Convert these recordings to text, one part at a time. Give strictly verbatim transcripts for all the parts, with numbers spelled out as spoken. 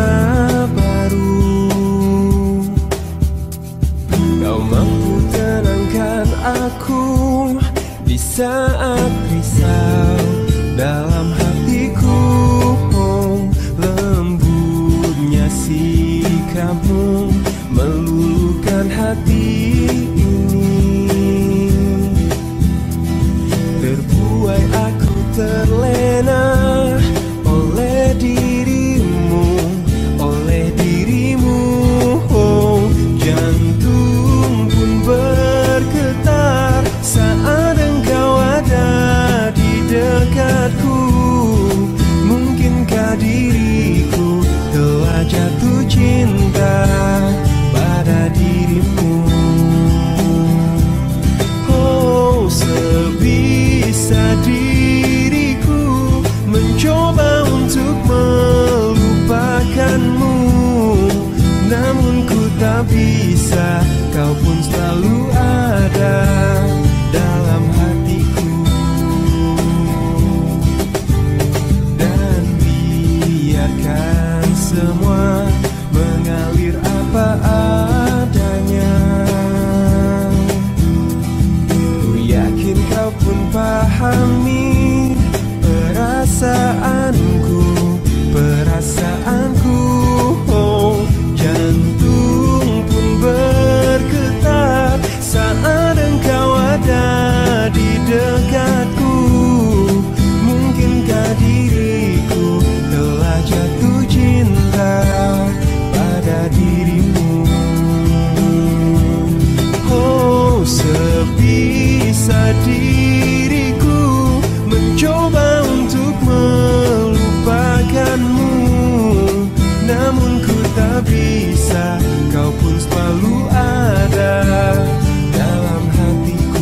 baru. Kau mampu tenangkan aku di saat risau dalam hatiku. Oh, lembutnya sikapmu meluluhkan hati ini. Terbuai aku terlena oleh dirimu, oleh dirimu. Oh, jantung pun bergetar saat engkau ada di dekatku. Mungkinkah diriku telah jatuh cinta pada dirimu? Oh, sebisa diriku mencoba untuk melupakanmu, namun ku tak bisa. Kau pun selalu ada dalam hatiku. Dan biarkan semua mengalir apa adanya. Ku yakin kau pun pahami perasaanku, perasaanku. Oh, jantung pun bergetar saat engkau ada di dekatku. Mungkinkah diriku telah jatuh cinta pada dirimu? Oh, sebisa diriku mencoba untuk melupakanmu, namun ku tak bisa. Kau pun selalu ada dalam hatiku.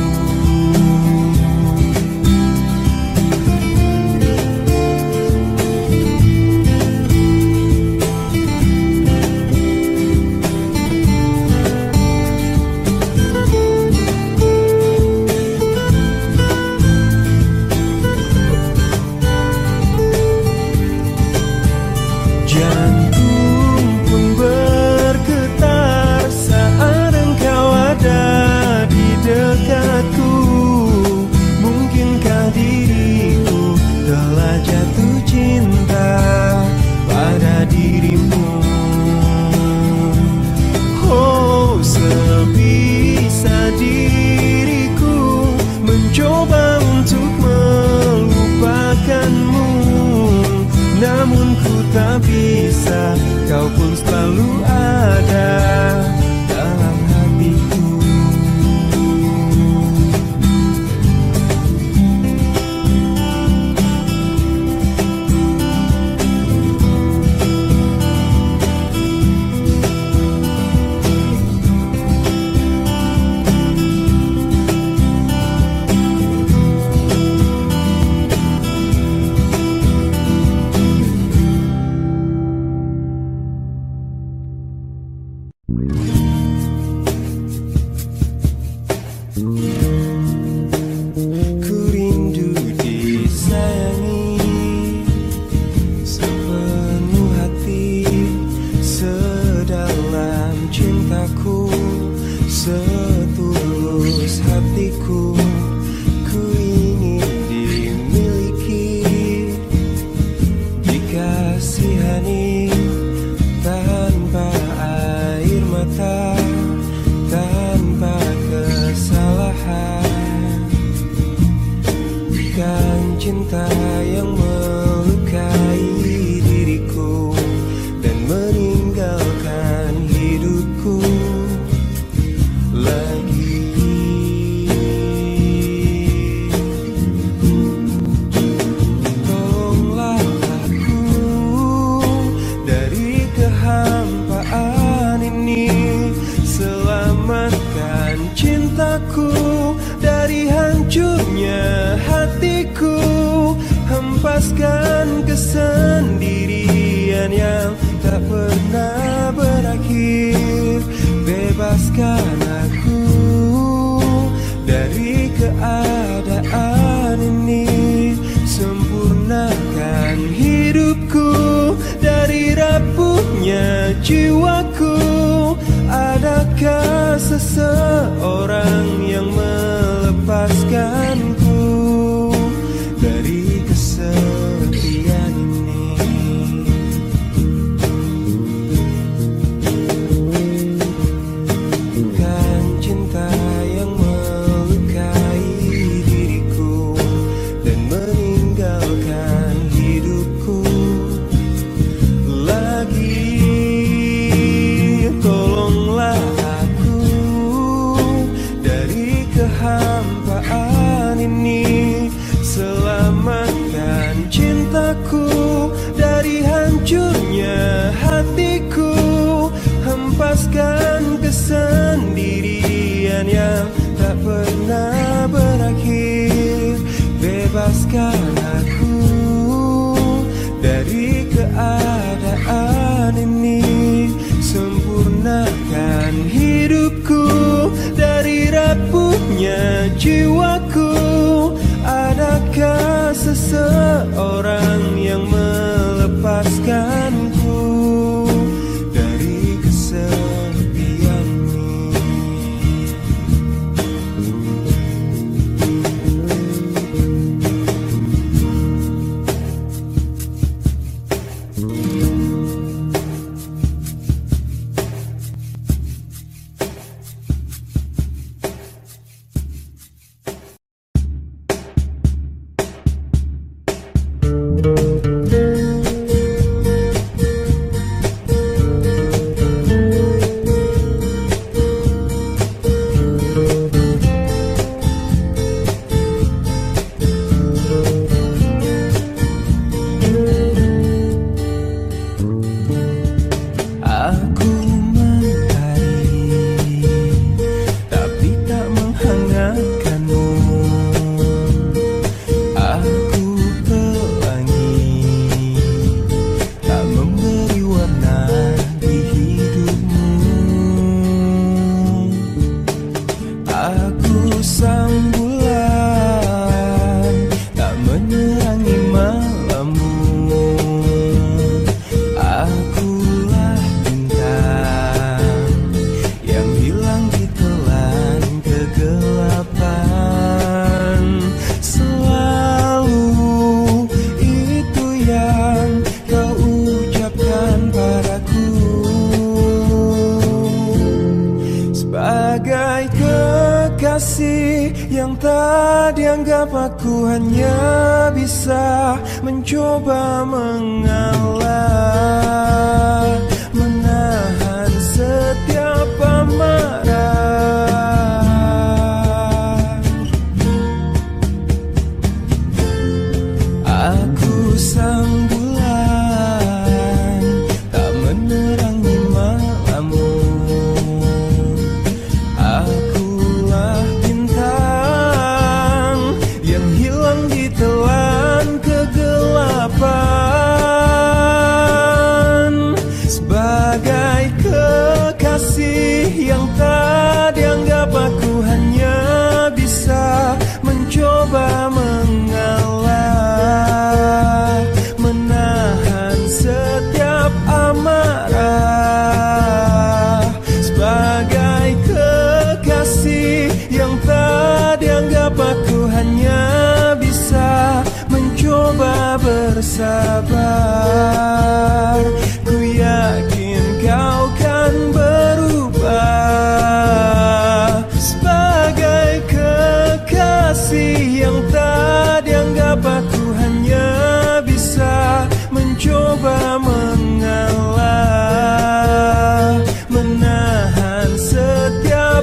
Jantung pun bergetar saat engkau ada di dekatku. Mungkinkah diriku telah jatuh cinta pada dirimu? Oh, sebisa diriku mencoba untuk melupakanmu, namun ku tak bisa. Kau pun selalu ada dalam hatiku. Ku rindu disayangi sepenuh hati, sedalam cintaku, setulus hatiku. Ku ingin dimiliki, dikasihani tanpa air mata, tanpa kesalahan. Bukan cinta yang melukai diriku dan meninggalkan hidupku lagi. Tolonglah aku dari kehampaan ini, selamatkan cintaku dari hancurnya hatiku. Hempaskan kesendirian yang tak pernah berakhir. Bebaskan aku dari keadaan ini, sempurnakan hidupku dari rapuh rapuhnya jiwaku. Adakah seseorang yang melepaskanku dari kesepian ini? Bukan cinta yang melukai diriku dan meninggalkan hidupku lagi. Tolonglah aku dari kehampaan ini, selamatkan cintaku dari hancurnya hatiku, hempaskan kesendirian yang tak pernah berakhir. Bebaskan aku dari keadaan ini, sempurnakan hidupku dari rapuhnya jiwaku. Adakah seseorang yang melepaskanku dari kesepian ini? Aku mencari tapi tak menghangatkanmu. Aku pelangi tak memberi warna di hidupmu. Aku sang bulan tak menerangi malammu. Akulah yang hilang di telan kegelapan. Selalu itu yang kau ucapkan padaku, sebagai kekasih yang tak dianggap. Aku hanya bisa mencoba mengalah, menahan setiap amarah. Aku sang bulan tak menerangi malammu. Akulah bintang yang hilang di telan kegelapan. Sebagai kekasih yang tak dianggap, aku hanya bisa mencoba mengalah, menahan setiap amarah. Sebagai kekasih yang tak dianggap, aku hanya bisa mencoba bersabar. Ku yakin kau kan berubah. Sebagai kekasih yang tak dianggap, aku hanya bisa mencoba mengalah, menahan setiap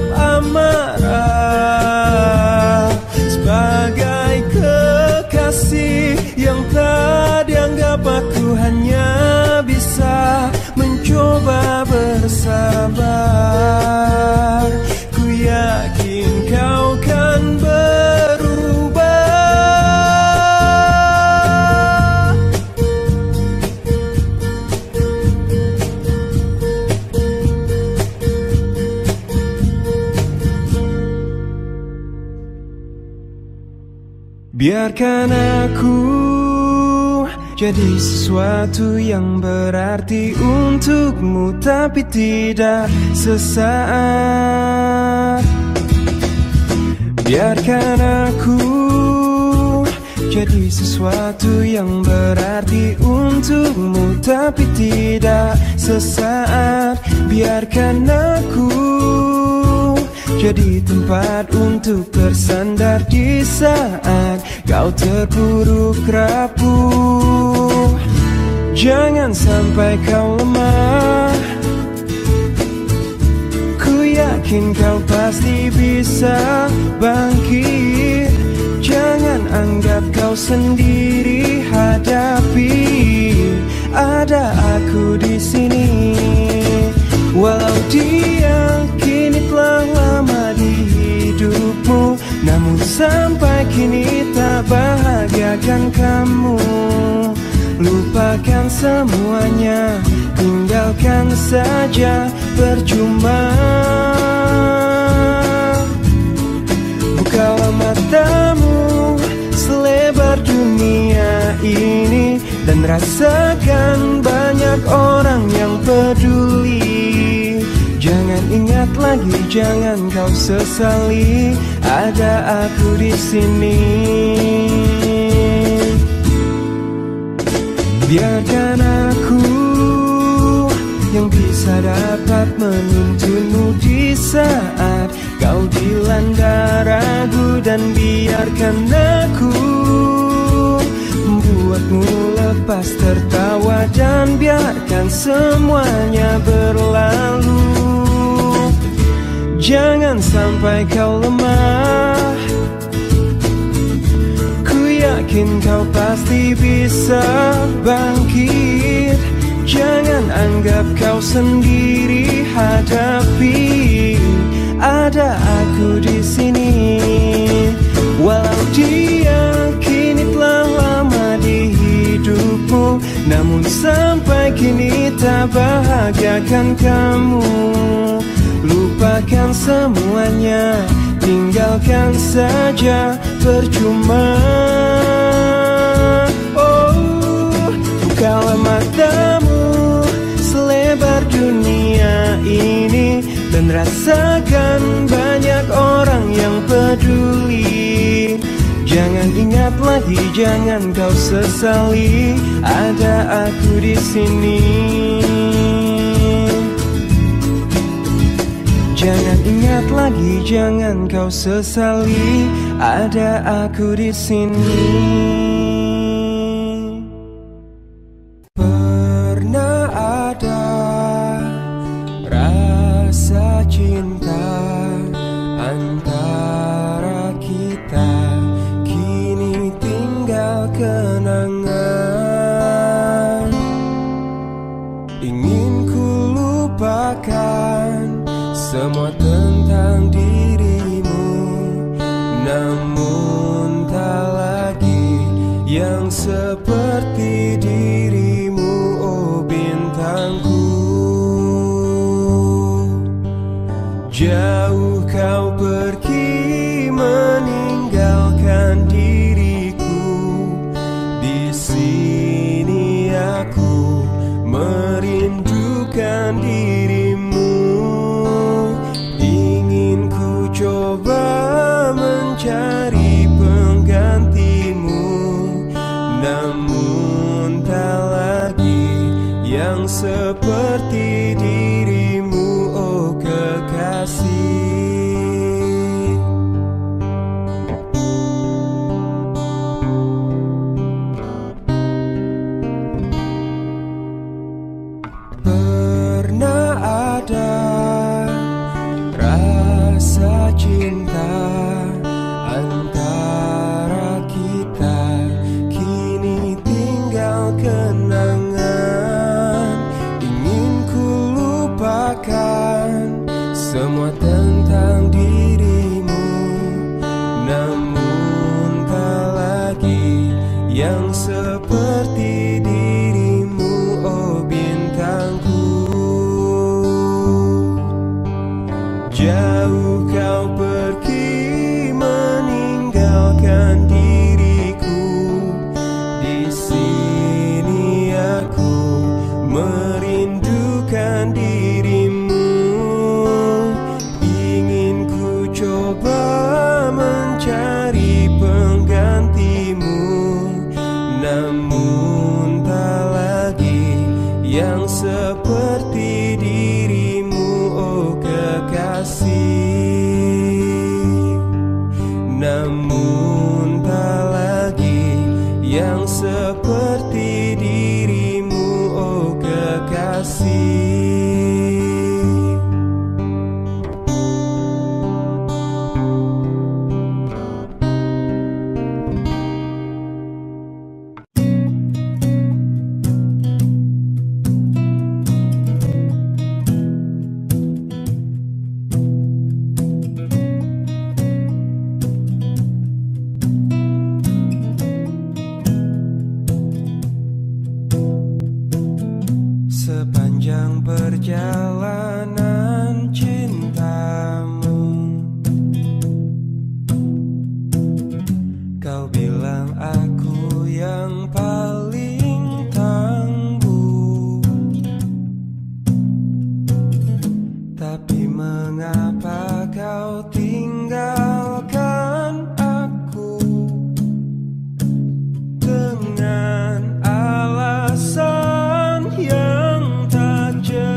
amarah. Sebagai kekasih yang tak dianggap, aku hanya bisa mencoba bersabar. Ku yakin kau kan berubah. Biarkan aku jadi sesuatu yang berarti untuk untukmu, tapi tidak sesaat. Biarkan aku jadi sesuatu yang berarti untukmu, tapi tidak sesaat. Biarkan aku jadi tempat untuk bersandar di saat kau terpuruk rapuh. Jangan sampai kau lemah, ku yakin kau pasti bisa bangkit. Jangan anggap kau sendiri hadapi, ada aku di sini. Walau dia kini telah lama di hidupmu, namun sampai kini tak bahagiakan kamu. Lupakan semuanya, tinggalkan saja, percuma. Bukalah matamu selebar dunia ini dan rasakan banyak orang yang peduli. Jangan ingat lagi, jangan kau sesali, ada aku di sini. Biarkan aku yang bisa dapat menuntunmu di saat kau dilanda ragu, dan biarkan aku membuatmu lepas tertawa, dan biarkan semuanya berlalu. Jangan sampai kau lemah, ku yakin kau pasti bisa bangkit. Jangan anggap kau sendiri hadapi, ada aku di sini. Walau dia kini telah lama di hidupmu, namun sampai kini tak bahagiakan kamu. Lupakan semuanya, tinggalkan saja, percuma. Oh, bukalah matamu selebar dunia ini dan rasakan banyak orang yang peduli. Jangan ingat lagi, jangan kau sesali, ada aku di sini. Jangan ingat lagi, jangan kau sesali, ada aku di sini. Pernah ada rasa cinta antara kita, kini tinggal kenangan. Ingin ku lupakan semua tentang dirimu, namun tak lagi yang seperti dirimu, oh bintangku. Jauh kau pergi meninggalkan diriku, di sini aku merindukan dirimu. Coba mencari penggantimu, namun tak lagi yang seperti dirimu, oh kekasih. Pernah ada rasa cinta antara kita, kini tinggal kenangan. Ingin ku lupakan semua tentang dirimu, namun tak lagi yang seperti dirimu, oh bintangku. Jauh kau pergi meninggalkan diriku, di sini aku merindu seperti dirimu, oh kekasih. Namun tak lagi yang seperti dirimu, oh kekasih. Sepanjang perjalanan cintamu, kau bilang aku yang paling tangguh. Tapi mengapa kau tinggalkan aku dengan alasan yang tak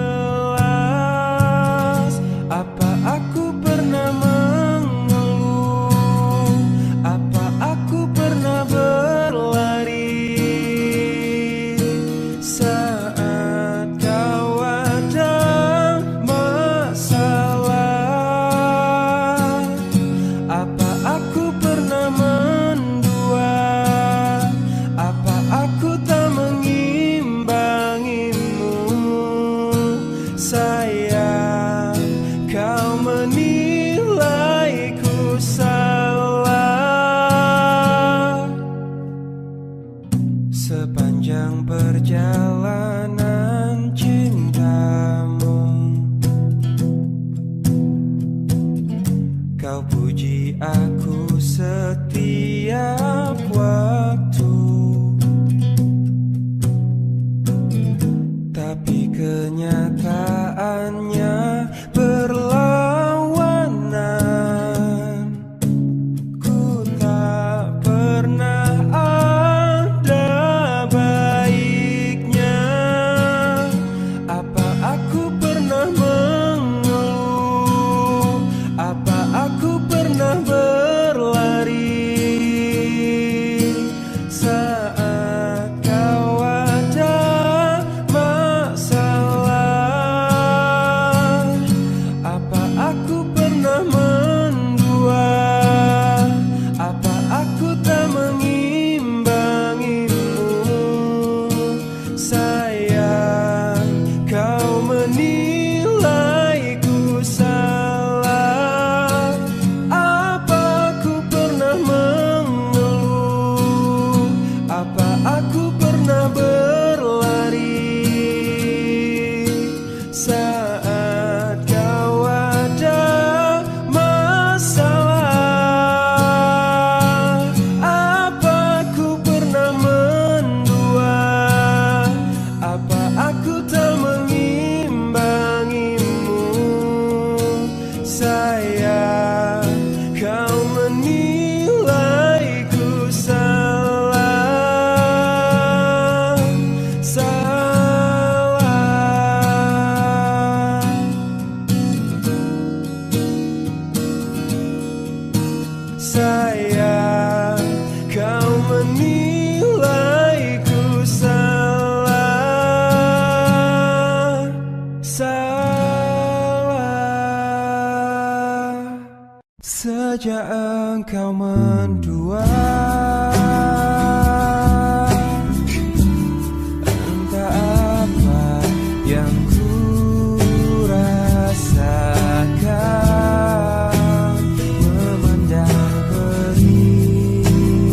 jelas? Apa aku pernah mengeluh? Apa aku pernah berlari saat kau ada masalah? Apa aku pernah mendua? Apa aku tak mengimbangimu? Sayang, kau menilaiku salah. Sepanjang perjalanan cintamu, kau puji aku setiap waktu. Tapi kenyataannya berlawanan. Ku tak pernah ada baiknya. Apa aku pernah mengeluh? Apa aku pernah berlari saat kau ada masalah? Apa aku pernah mendua? Apa aku tak mengimbangimu? Sayang, kau menilaiku salah. Apa aku pernah mengeluh? Apa aku pernah berlari saat kau ada masalah? Apa aku pernah mendua? Apa aku tak mengimbangimu? Sayang, kau menilaiku salah. Salah. Sayang, kau menilaiku salah. Salah. Sejak engkau mendua, entah apa yang ku rasakan, memandang perih,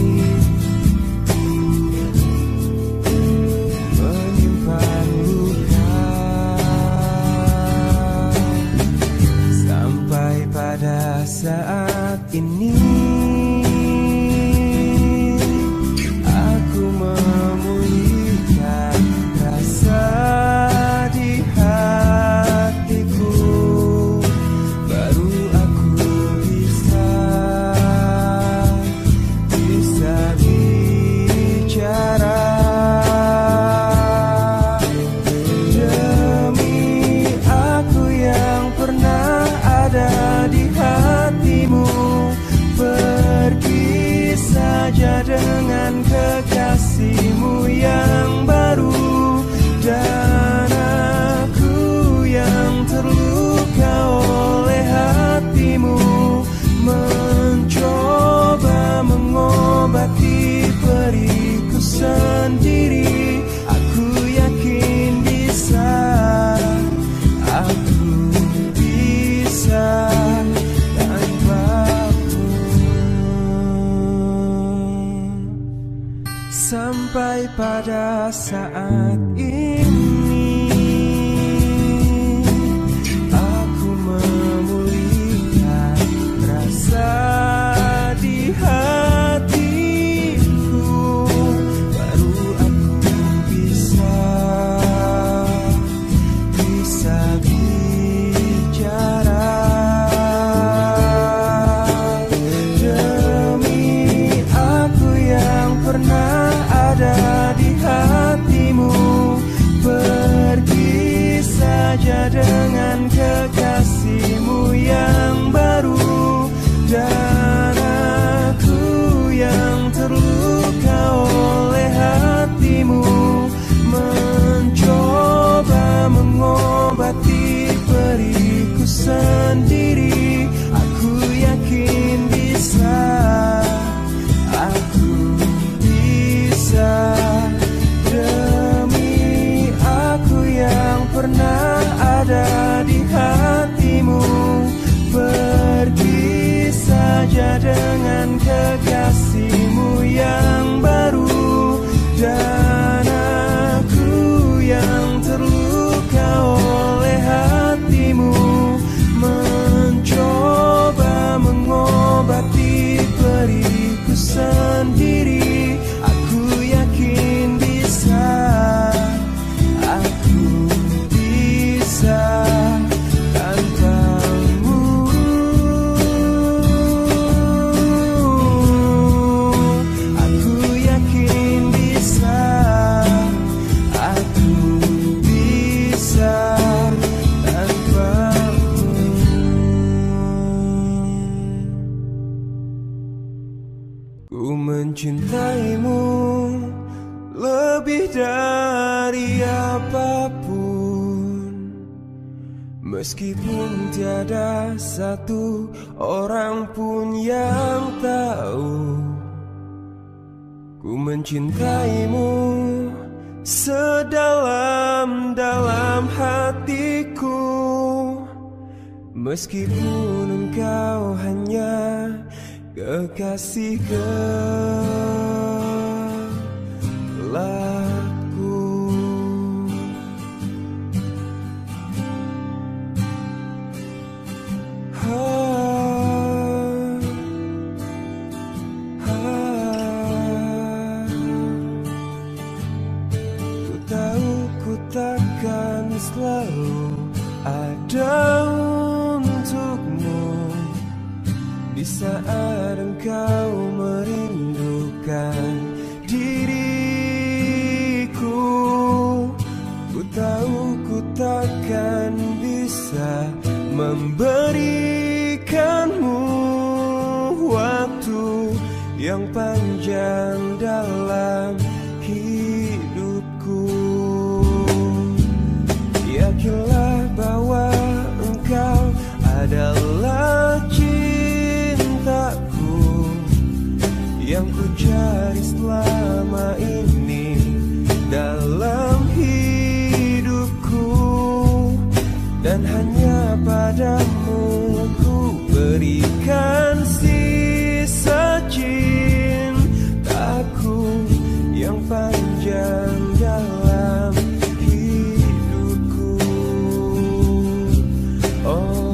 menyimpan luka, sampai pada saat ini saja dengan kekasihmu yang baru. Dan aku yang terluka oleh hatimu, mencoba mengobati periku sendiri. Aku yakin bisa, aku bisa. Demi aku yang pernah ada di hatimu, pergi saja dengan kekasihmu yang baru. Dan aku yang terluka oleh hatimu, mencoba mengobati periku sendiri. Aku yakin bisa, aku bisa tanpamu. Aku yakin bisa, aku bisa tanpamu. Ku mencintaimu lebih dari apapun, meskipun tiada satu orang pun yang tahu. Ku mencintaimu sedalam-dalam hatiku, meskipun engkau hanya kekasih gelapku. Ha, ha. Ku tahu ku takkan selalu ada untukmu di saat engkau merindukan diriku. Ku tahu ku takkan bisa memberikanmu waktu yang panjang dalam hidupku. Yakinlah bahwa engkau adalah cintaku yang ku cari selama ini dalam hidupku. Dan hanya padamu ku berikan sisa cintaku yang panjang dalam hidupku. Oh,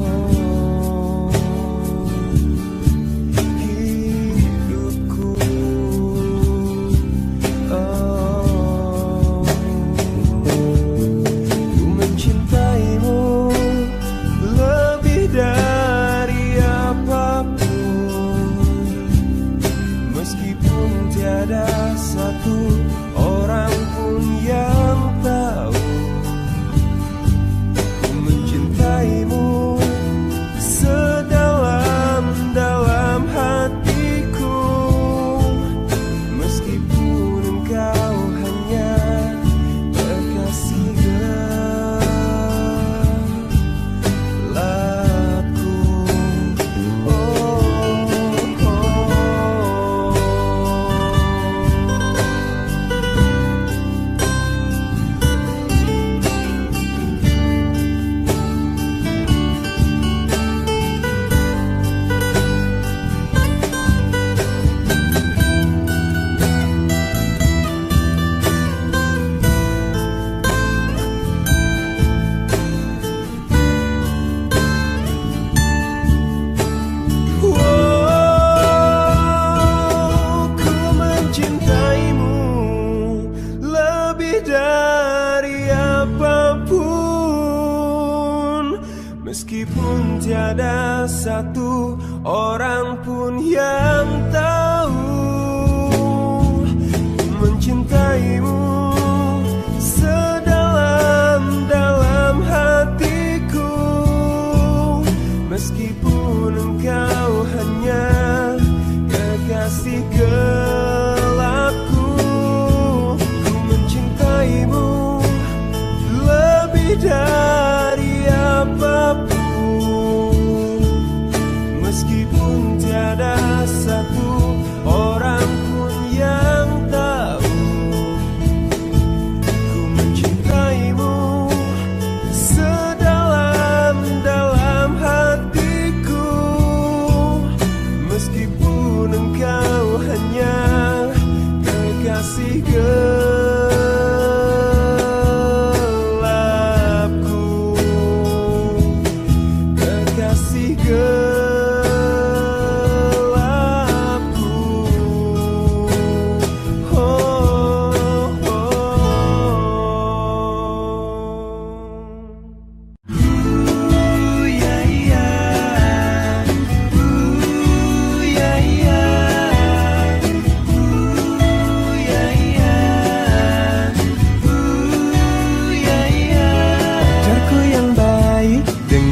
tiada satu orang pun yang tahu. Ku mencintaimu sedalam-dalam hatiku, meskipun engkau hanya kekasih gelapku. Oh, meskipun tiada satu orang pun yang tahu. Mencintaimu sedalam-dalam hati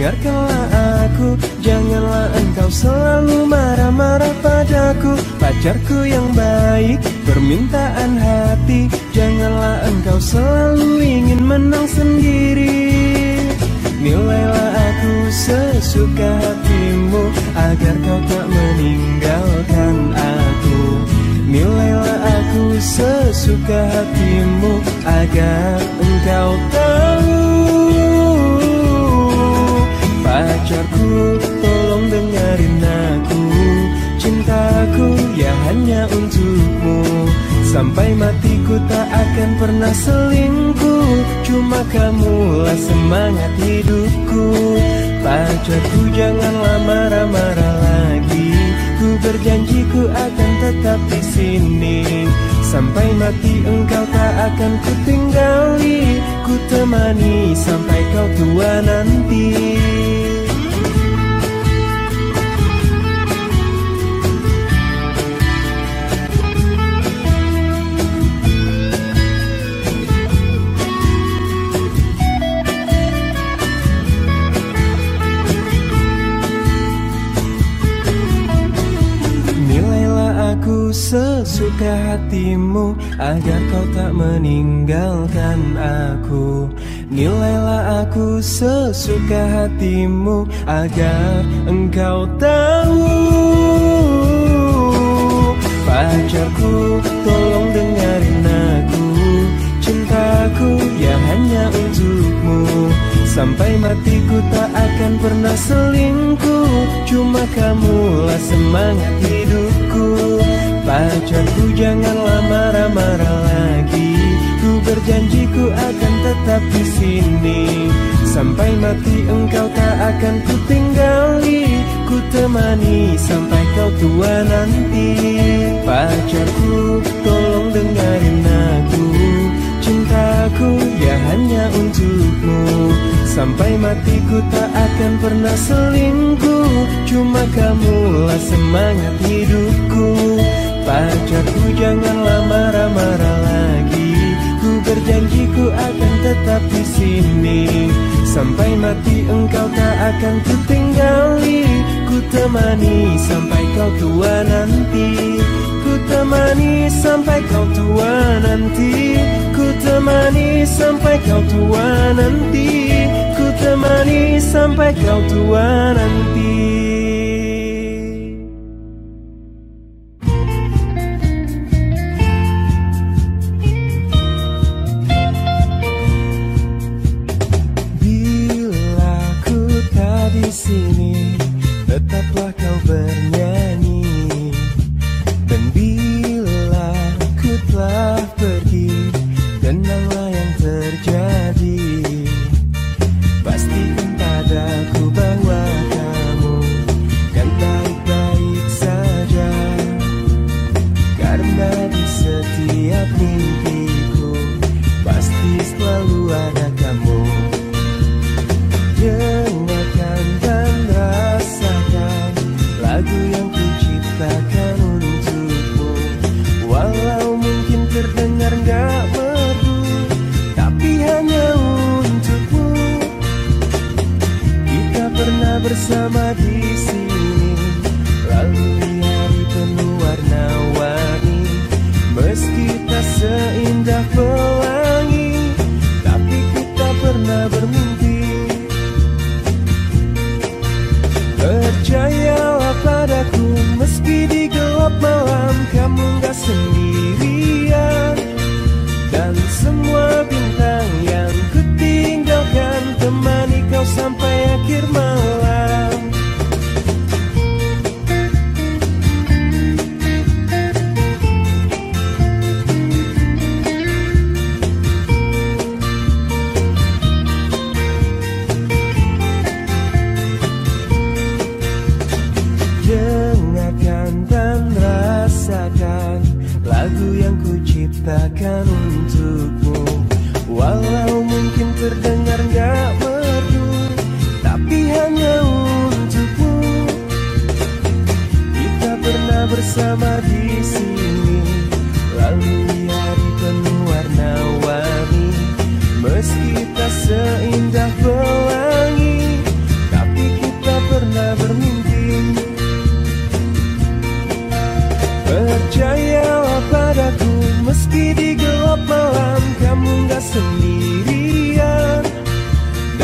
dengarkanlah aku, janganlah engkau selalu marah-marah padaku. Pacarku yang baik, permintaan hati, janganlah engkau selalu ingin menang sendiri. Nilailah aku sesuka hatimu, agar kau tak meninggalkan aku. Nilailah aku sesuka hatimu, agar engkau tahu. Pacarku, tolong dengerin aku, cintaku ya hanya untukmu. Sampai matiku tak akan pernah selingkuh, cuma kamulah semangat hidupku. Pacarku, janganlah marah-marah lagi, ku berjanji ku akan tetap di sini. Sampai mati engkau tak akan ku tinggali, ku temani sampai kau tua nanti. Aku sesuka hatimu, agar kau tak meninggalkan aku. Nilailah aku sesuka hatimu, agar engkau tahu. Pacarku, tolong dengerin aku, cintaku ya hanya untukmu. Sampai matiku tak akan pernah selingkuh, cuma kamulah semangat hidupku. Pacarku, janganlah marah-marah lagi, ku berjanji ku akan tetap di sini. Sampai mati engkau tak akan ku tinggali, ku temani sampai kau tua nanti. Pacarku, tolong dengerin aku, cintaku ya hanya untukmu. Sampai matiku tak akan pernah selingkuh, cuma kamulah semangat hidupku. Pacarku, janganlah marah-marah lagi, ku berjanji ku akan tetap di sini. Sampai mati engkau tak akan ku tinggali, ku temani sampai kau tua nanti. Ku temani sampai kau tua nanti, ku temani sampai kau tua nanti, ku temani sampai kau tua nanti. Bila ku tak di sini, tetaplah kau bernyanyi. Dan bila ku telah pergi, kenanglah yang terjadi. Pastikan padaku bahwa kamu kan baik-baik saja, karena di setiap mimpiku pasti selalu ada kamu. Dengarkan dan rasakan lagu yang ku ciptakan untukmu. Walau mungkin terdengar gak merdu, tapi hanya untukmu. Kita pernah bersama di sini, lalui hari penuh warna-warni. Meski tak seindah pelangi, tapi kita pernah bermimpi. Percayalah padaku, meski di gelap malam kamu gak sendirian. Dan semua bintang yang ku tinggalkan temani kau sampai akhir malam. Dengarkan dan rasakan lagu yang ku ciptakan untukmu. Walau mungkin terdengar gak merdu,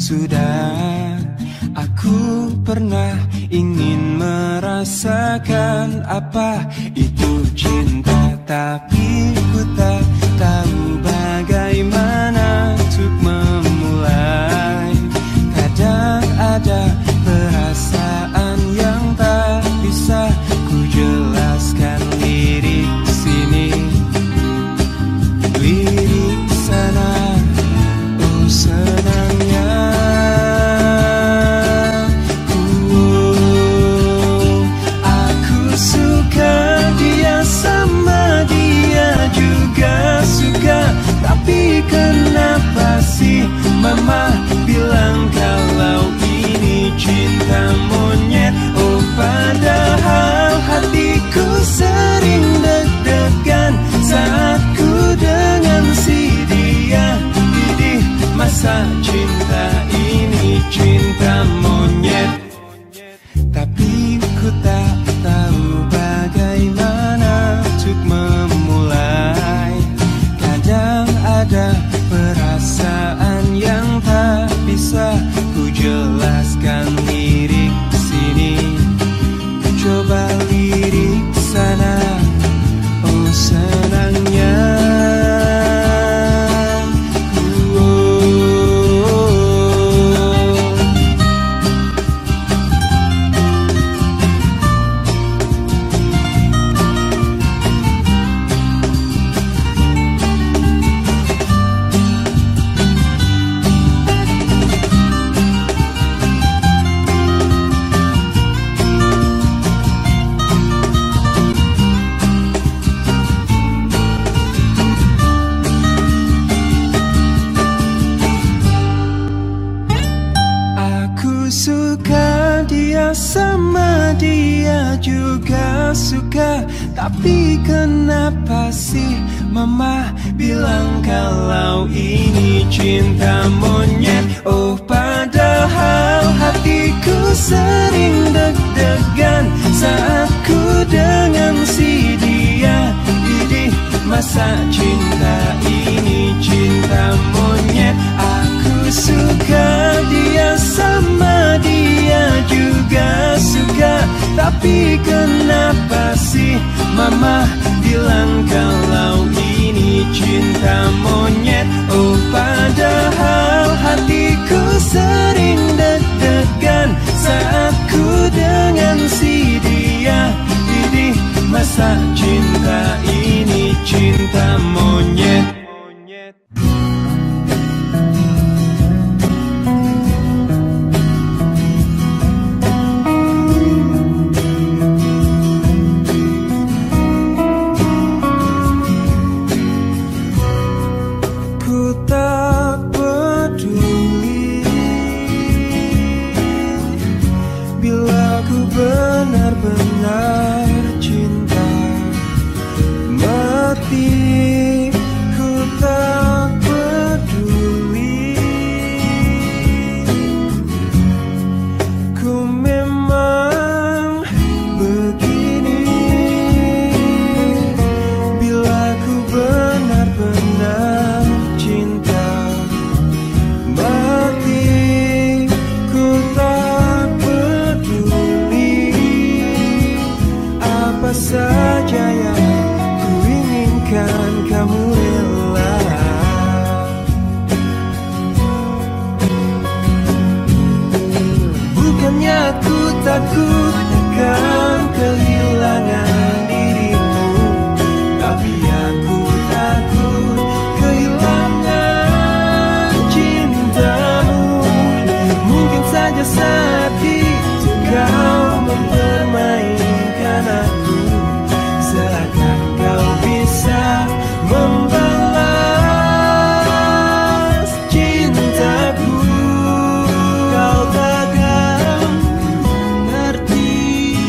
Sudah aku pernah ingin merasakan apa itu cinta, tapi ku tak tahu bagaimana untuk memulai. Kadang ada perasaan yang tak bisa ku jelaskan, lirik sini, lirik sana. Oh senangnya tapi kenapa sih mama bilang kalau ini cinta monyet? Oh padahal hatiku sering deg-degan saat ku dengan si dia. Jadi masa cinta ini cinta monyet? Tapi ku tak tahu bagaimana untuk memulai. Kadang ada perasaan yang tak bisa ku jelaskan, lirik sini, coba lirik sana. Oh senangnya sama dia juga suka, tapi kenapa sih mama bilang kalau ini cinta monyet? Oh padahal hatiku sering deg-degan saat ku dengan si dia. Ini masa cinta ini cinta monyet? Aku suka dia sama dia juga suka, tapi kenapa sih mama bilang kalau ini cinta monyet? Oh padahal hatiku sering deg-degan saat ku dengan si dia. Ini masa cinta ini cinta monyet? Benar cinta mati, ku tak peduli. Ku memang begini. Bila ku benar-benar cinta mati, ku tak peduli. Apa saja yang ku inginkan kamu rela. Bukannya aku takut akan kehilangan dirimu, tapi aku takut kehilangan cintamu. Mungkin saja saat itu kau mempermainkan aku, seakan kau bisa membalas cintaku. Kau takkan mengerti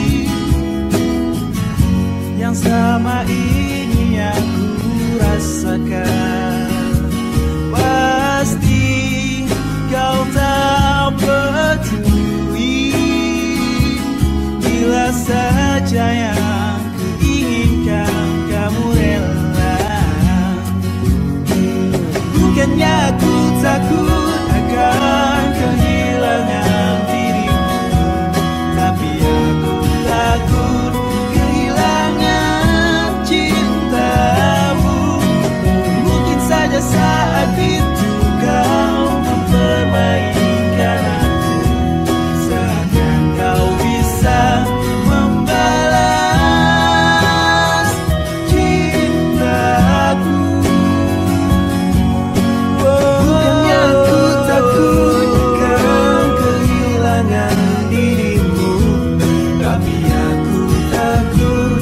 yang selama ini aku rasakan. Pasti kau tak peduli. dengan dirimu, tapi aku takut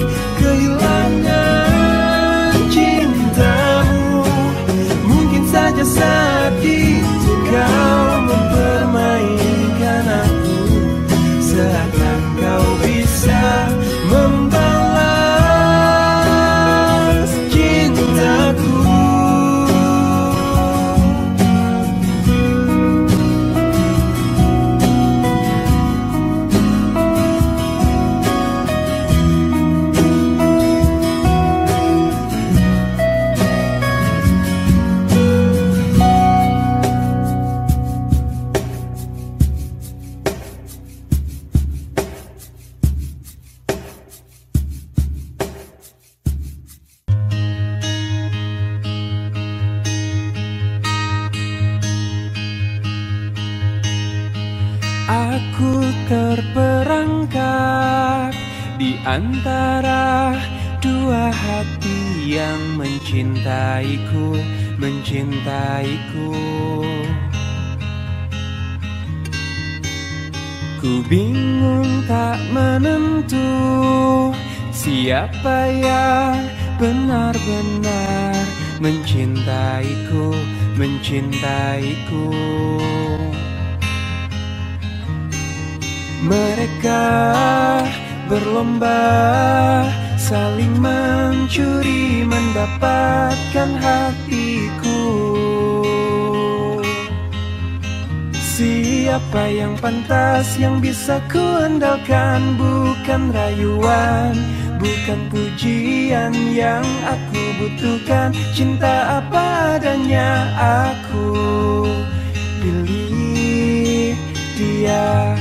kehilangan cintamu. Mungkin saja saat itu kau mempermainkan aku, seakan kau bisa membalas cintaku. Aku terperangkap di antara dua hati yang mencintaiku, mencintaiku. Ku bingung tak menentu siapa yang benar-benar mencintaiku, mencintaiku. Mereka berlomba saling mencuri mendapatkan hatiku. Siapa yang pantas yang bisa ku andalkan, bukan rayuan, bukan pujian yang aku butuhkan. Cinta apa adanya aku pilih dia.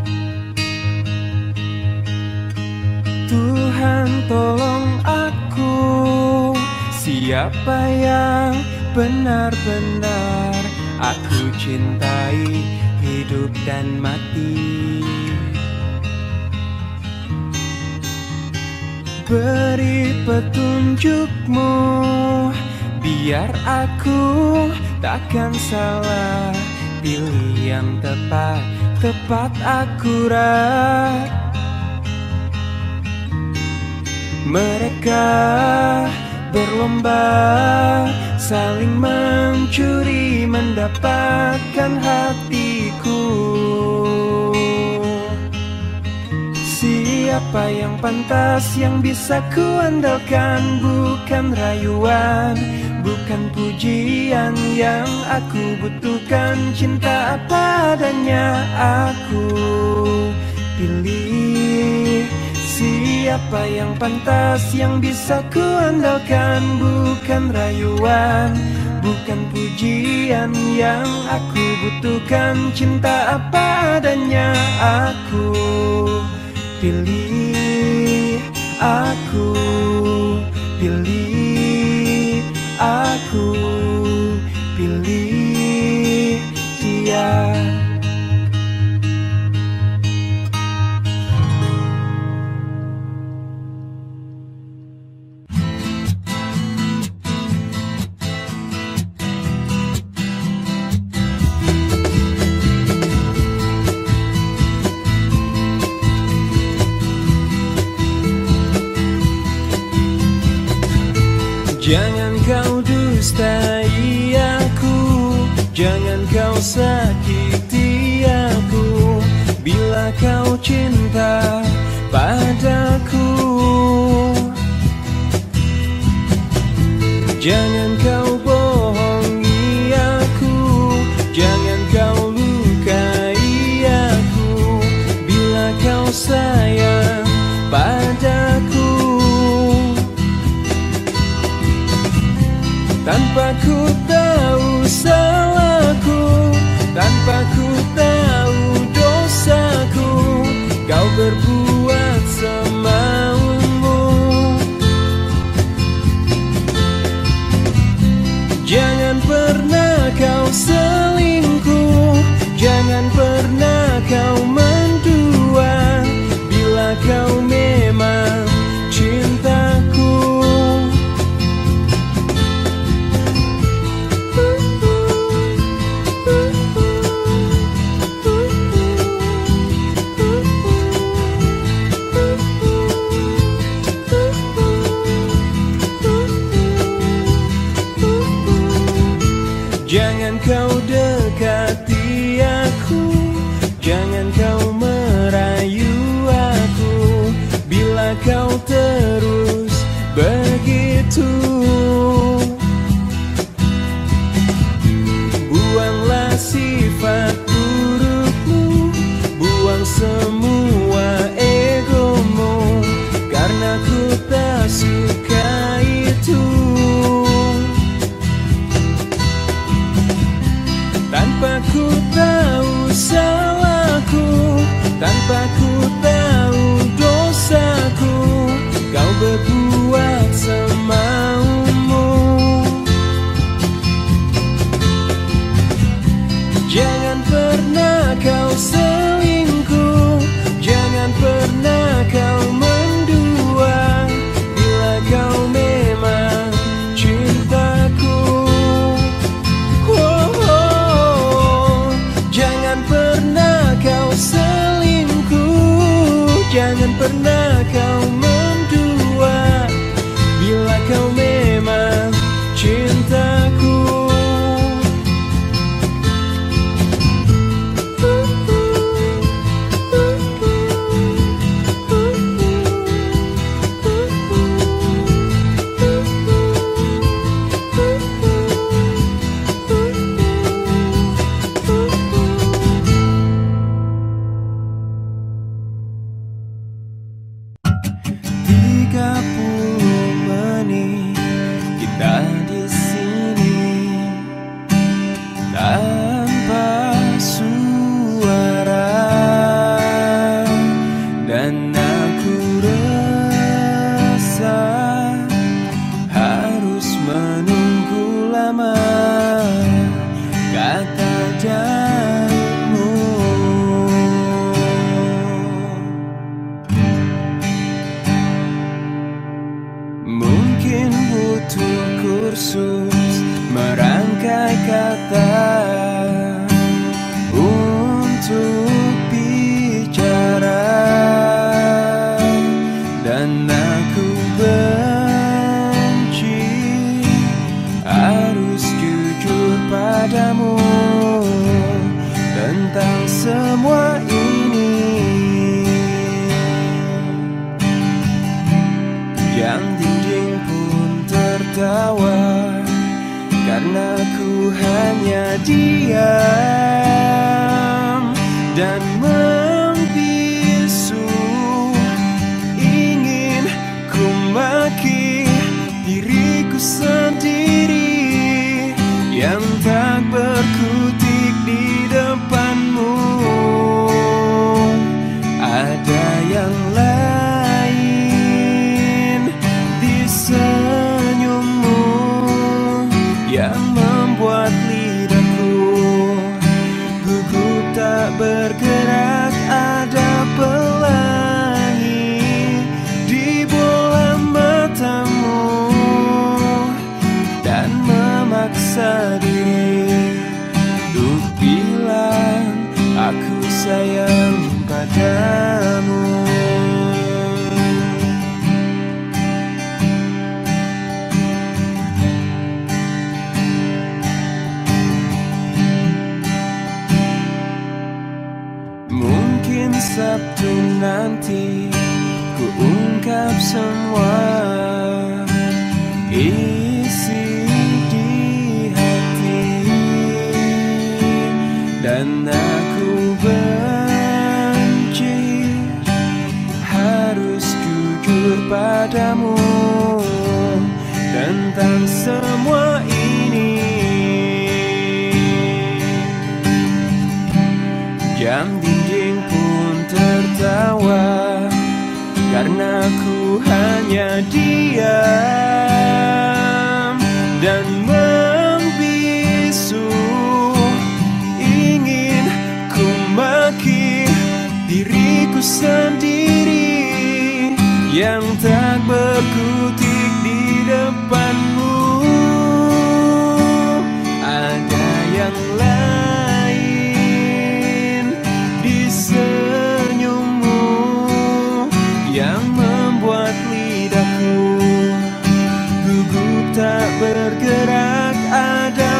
Tuhan tolong aku, siapa yang benar-benar aku cintai, hidup dan mati. Beri petunjukmu, biar aku takkan salah, pilih yang tepat, tepat akurat. Mereka berlomba saling mencuri mendapatkan hatiku. Siapa yang pantas yang bisa ku andalkan, bukan rayuan, bukan pujian yang aku butuhkan. Cinta apa adanya aku pilih. Siapa yang pantas yang bisa ku andalkan, bukan rayuan, bukan pujian yang aku butuhkan. Cinta apa adanya aku pilih, aku pilih, aku pilih dia. Jangan kau dustai aku, jangan kau sakiti aku, bila kau cinta padaku. Jangan kau bohongi aku, jangan kau lukai aku, bila kau sayang padaku. Tanpa ku tahu salahku, tanpa ku tahu dosaku, kau berbuat semaumu. Jangan pernah kau selingkuh, jangan pernah kau mendua, bila kau memang cintaku. jangan pernah kau mendua bila kau memang cintaku. Sabtu nanti ku ungkap semua isi di hati, dan aku benci harus jujur padamu tentang semua ini. Jam dinding pun tertawa karena ku hanya diam dan membisu. Ingin ku maki diriku sendiri yang tak berkutik di depanmu. Ada yang lain di senyummu yang membuat lidahku gugup tak bergerak. Ada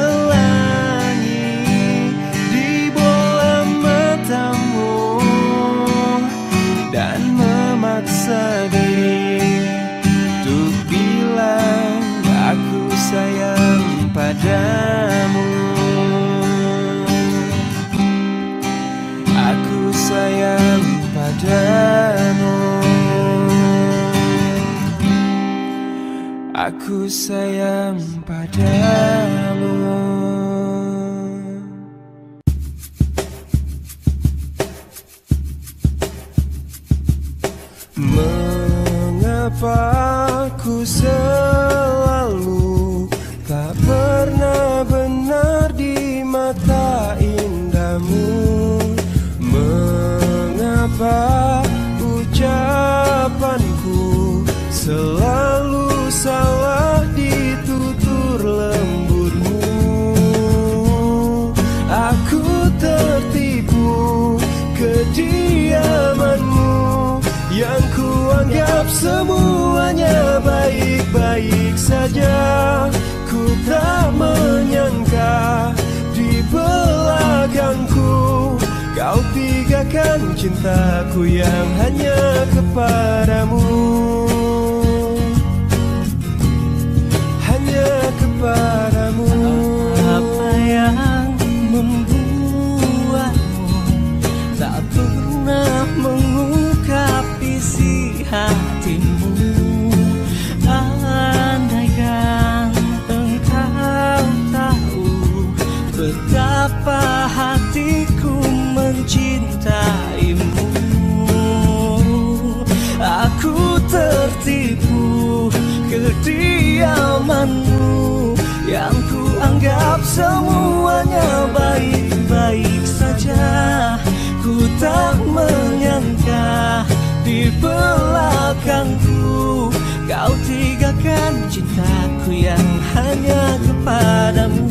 pelangi di bola matamu dan memaksa diri untuk bilang aku sayang padamu. Aku sayang padamu. Aku sayang padamu. Mengapa ku selalu tak pernah benar di mata indahmu? Mengapa ucapanku selalu salah di tutur lembutmu? Aku tertipu kediamanmu yang kuanggap semuanya baik-baik saja. Ku tak menyangka di belakangku kau tinggalkan cintaku yang hanya kepadamu, hanya kepadamu. Apa yang membuatmu tak pernah mengungkap isi hatimu? Andaikan engkau tahu betapa hatiku mencintaimu. Aku tertipu kediamanmu yang kuanggap semuanya baik-baik saja. Ku tak menyangka di belakangku kau tinggalkan cintaku yang hanya kepadamu,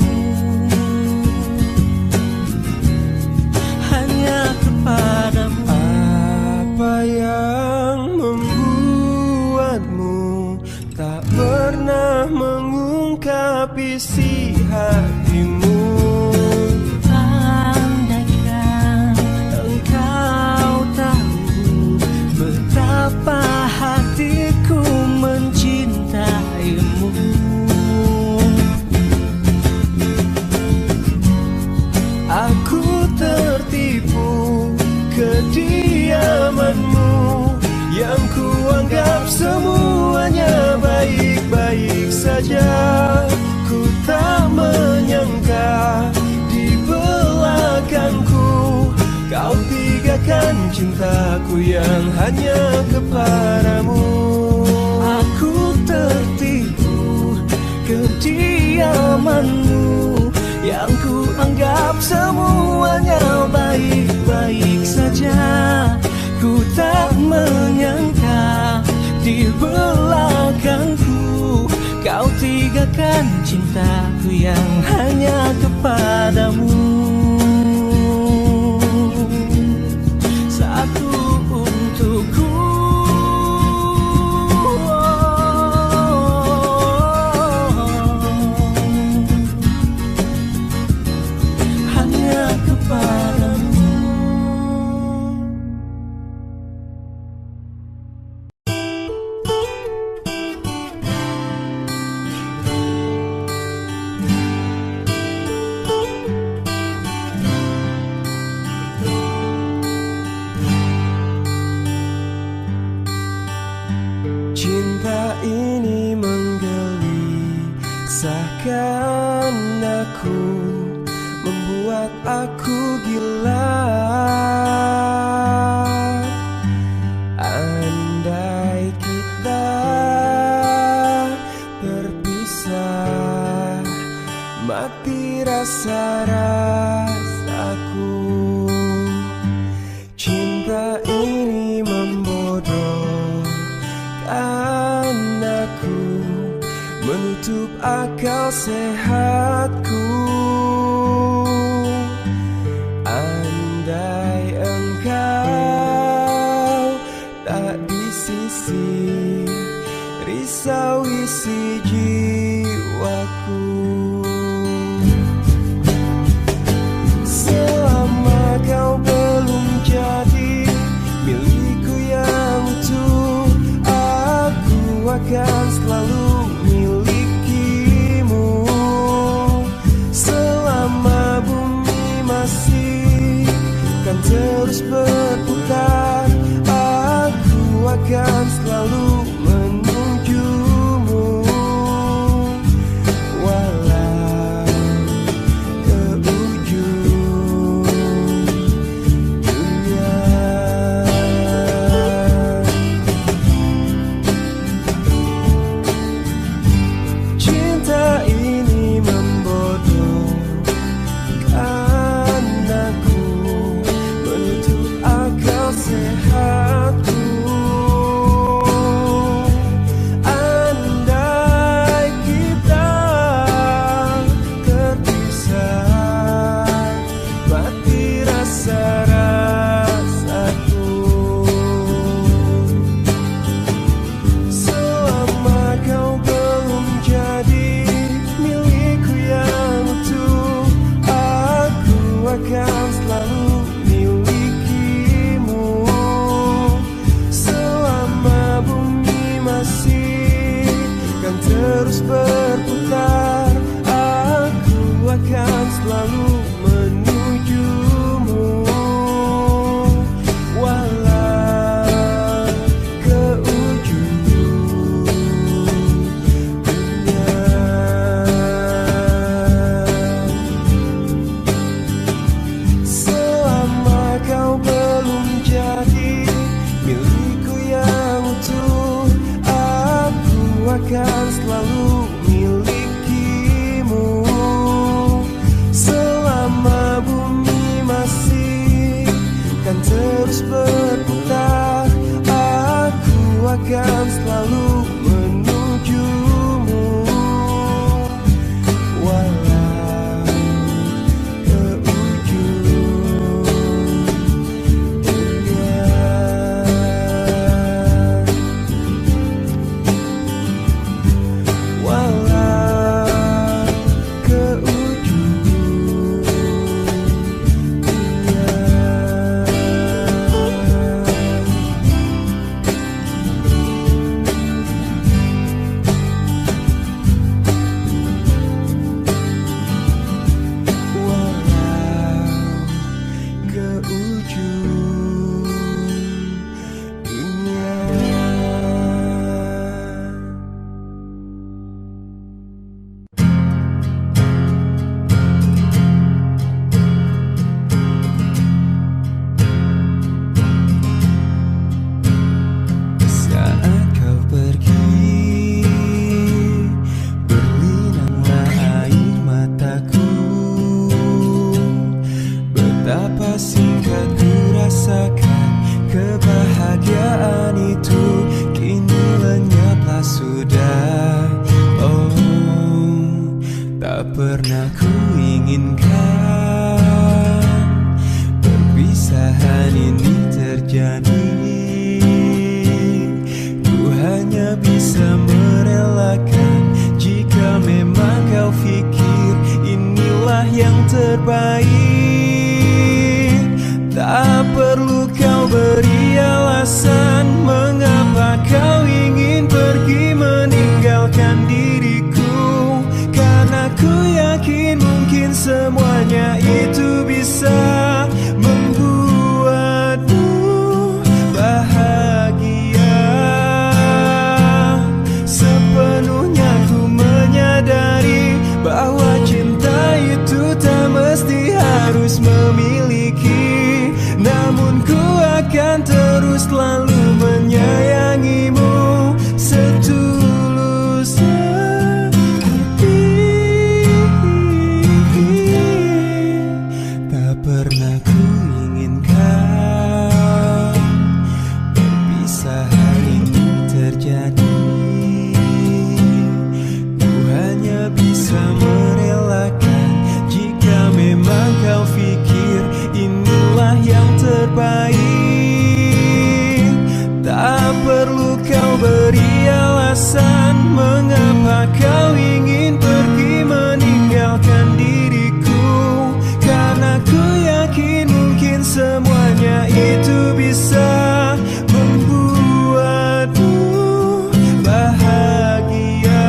hanya kepadamu. Apa yang membuatmu tak pernah mengungkap isi hatimu? Andaikan engkau tahu betapa hatiku mencintaimu. Aku tertipu kediamanmu yang kuanggap semuanya baik-baik saja. Ku tak menyangka di belakangku kau tinggalkan cintaku yang hanya kepadamu. Aku tertipu kediamanmu yang ku anggap semuanya baik-baik saja. Ku tak menyangka di belakangku kau tinggalkan cintaku yang hanya kepadamu. Satu untukku, hanya kepadamu. Cinta ini menggelisahkan aku, membuat aku gila. Andai kita terpisah, mati rasa-rasaku. Cinta ini membodohkan aku, menutup akal sehatku. Andai engkau tak di sisi, risau isi jiwaku. Selama kau belum jadi milikku yang utuh, aku akan selalu milikimu. terjadi. Ku hanya bisa merelakan jika memang kau pikir inilah yang terbaik. Tak perlu kau beri alasan mengapa kau ingin pergi meninggalkan diriku, karena ku yakin mungkin semuanya itu bisa membuatmu bahagia. Sepenuhnya ku menyadari bahwa cinta itu tak mesti harus memiliki, namun ku akan terus selalu menyayangimu setulus hati. Tak pernah ku inginkan perpisahan ini terjadi. Ku hanya bisa merelakan jika memang kau pikir inilah yang terbaik. Tak perlu kau beri alasan mengapa kau ingin pergi meninggalkan diriku, karena ku yakin mungkin semuanya itu bisa membuatmu bahagia.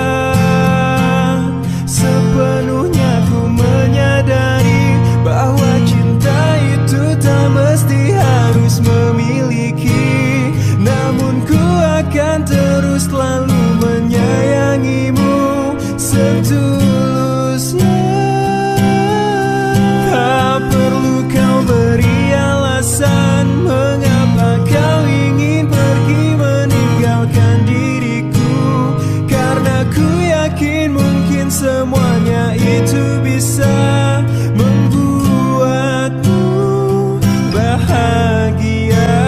Sepenuhnya ku menyadari bahwa cinta itu tak mesti harus memiliki, namun ku akan terus selalu menyayangimu setulusnya. Tak perlu kau beri alasan mengapa kau ingin pergi meninggalkan diriku, karena ku yakin mungkin semuanya itu bisa membuatmu bahagia.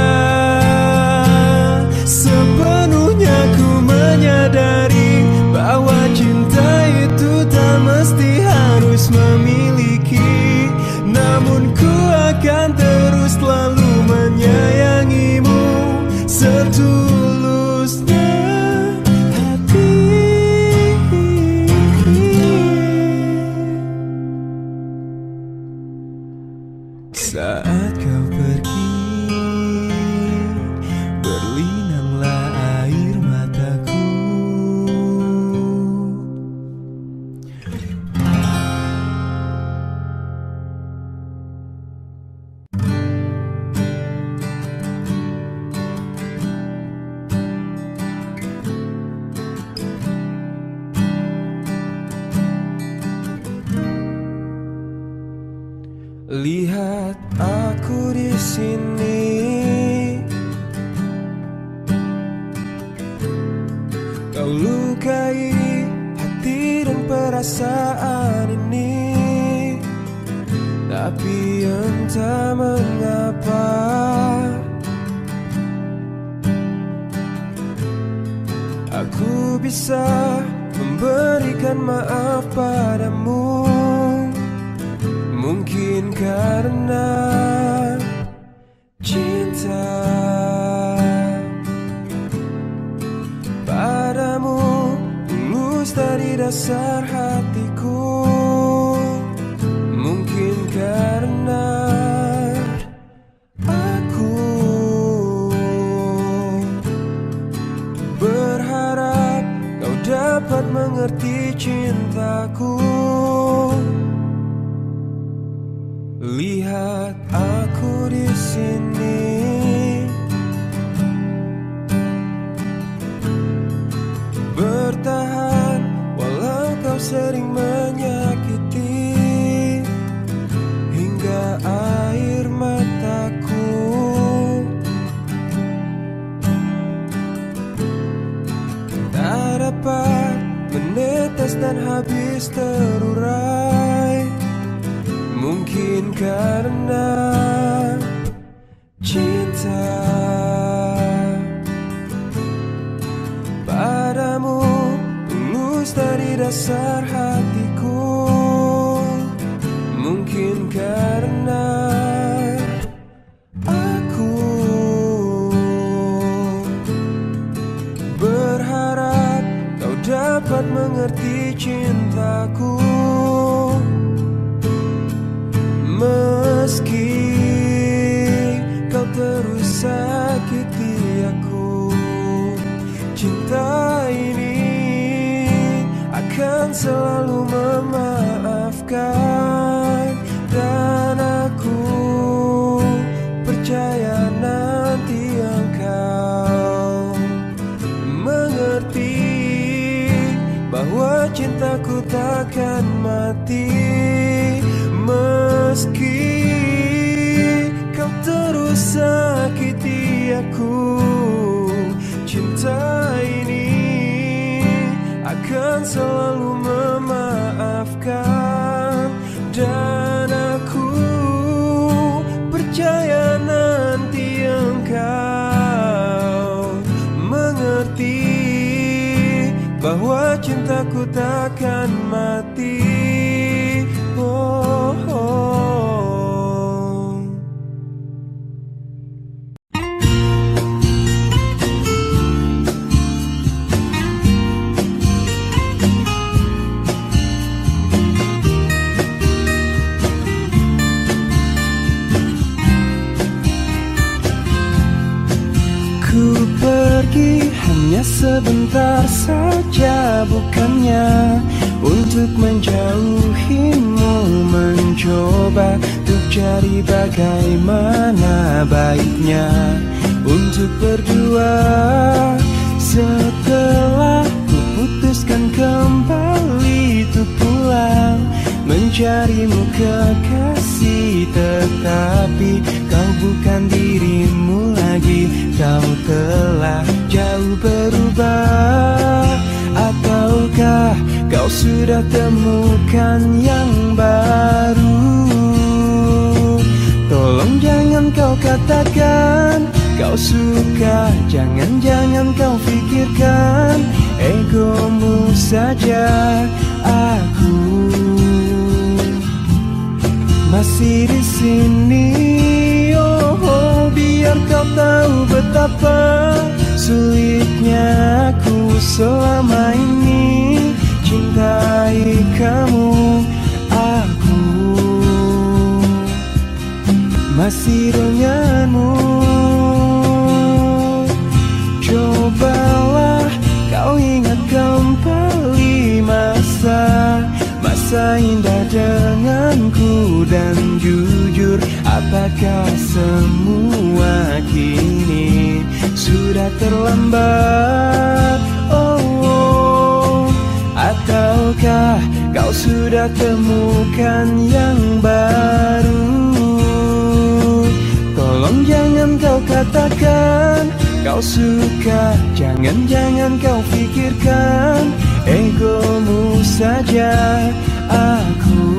Sepenuhnya ku menyadari bahwa cinta itu tak mesti harus memiliki, namun ku akan terus selalu menyayangimu setulusnya hati. Saat kau pergi, berlinanglah air mataku. Lihat aku di sini, kau lukai hati dan perasaan ini, tapi entah mengapa aku bisa memberikan maaf padamu. Mungkin karena cinta padamu tulus dari dasar hatiku. Mungkin karena aku berharap kau dapat mengerti cintaku. Lihat aku di sini, bertahan walau kau sering menyakiti, hingga air mataku tak dapat menetes dan habis terurai. Mungkin karena cinta padamu tulus dari dasar hatiku. Mungkin karena aku sakiti aku. Cinta ini akan selalu memaafkan, dan aku percaya nanti engkau mengerti bahwa cintaku takkan mati. Meski kau terus sakiti aku, cinta ini akan selalu memaafkan, dan aku percaya nanti engkau mengerti bahwa cintaku takkan mati. Oh, oh. Ku pergi hanya sebentar saja, bukannya untuk menjauhimu, mencoba untuk cari bagaimana baiknya untuk berdua. Setelah ku putuskan kembali untuk pulang mencarimu kekasih, tetapi kau bukan dirimu lagi. Kau telah jauh berubah, ataukah kau sudah temukan yang baru? Tolong jangan kau katakan kau suka, jangan-jangan kau pikirkan egomu saja. Aku masih di sini, oh, oh, biar kau tahu betapa sulitnya aku selama ini cintai kamu. Aku masih denganmu. Cobalah kau ingat kembali masa masa indah denganku, dan jujur, apakah semua kini sudah terlambat? Oh, oh. Ataukah kau sudah temukan yang baru? Tolong jangan kau katakan kau suka, jangan-jangan kau pikirkan egomu saja. Aku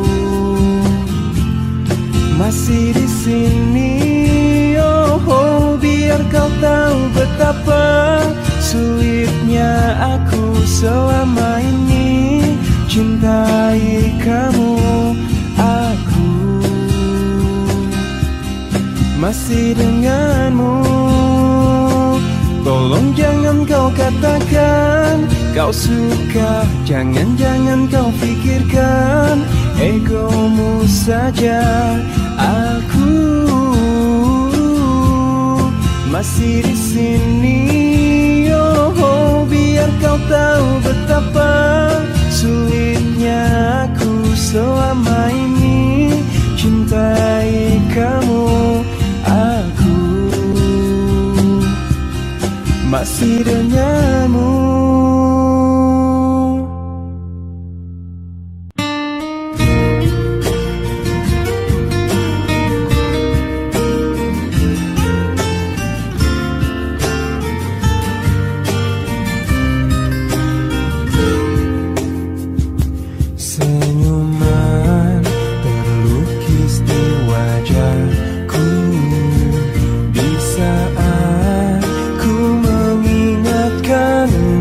masih di sini, oh, oh, biar kau tahu betapa sulitnya aku selama ini cintai kamu. Aku masih denganmu. Tolong jangan kau katakan kau suka, jangan-jangan kau pikirkan egomu saja. Aku masih di sini, oh, oh, biar kau tahu betapa sulitnya aku selama ini cintai kamu. Aku masih denganmu. Senyuman terlukis di wajahku di saat ku mengingatkan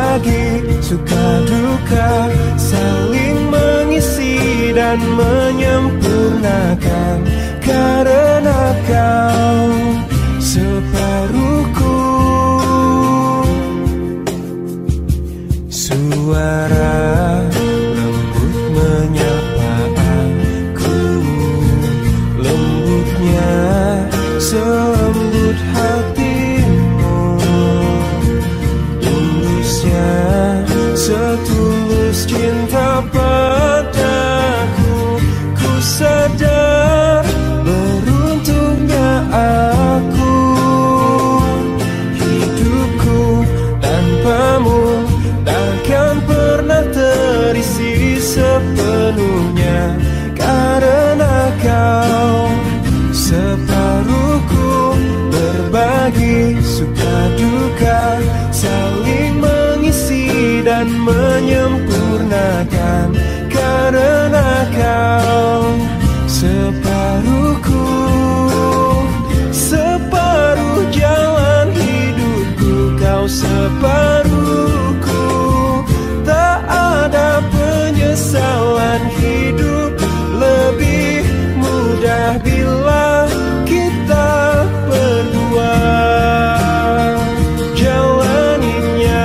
berbagi suka duka, saling mengisi dan menyempurnakan. Karena kau separuhku. Suara lembut menyapa aku, lembutnya selembut hatimu, tulusnya setulus cinta padaku. Ku sadar beruntungnya aku, hidupku tanpamu takkan pernah terisi sepenuhnya. Karena kau separuhku, berbagi suka duka, saling mengisi dan menyempurnakan. Karena kau separuhku, separuh jalan hidupku, kau separuhku. Tak ada penyesalan, hidup lebih mudah bila kita berdua jalaninya.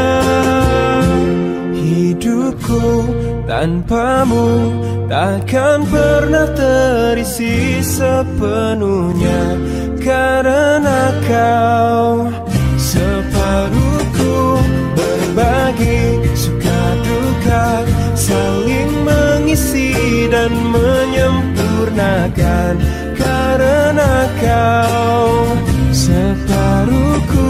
Hidupku tanpamu takkan pernah terisi sepenuhnya. Karena kau separuhku, berbagi suka duka, saling mengisi dan menyempurnakan. Karena kau separuhku,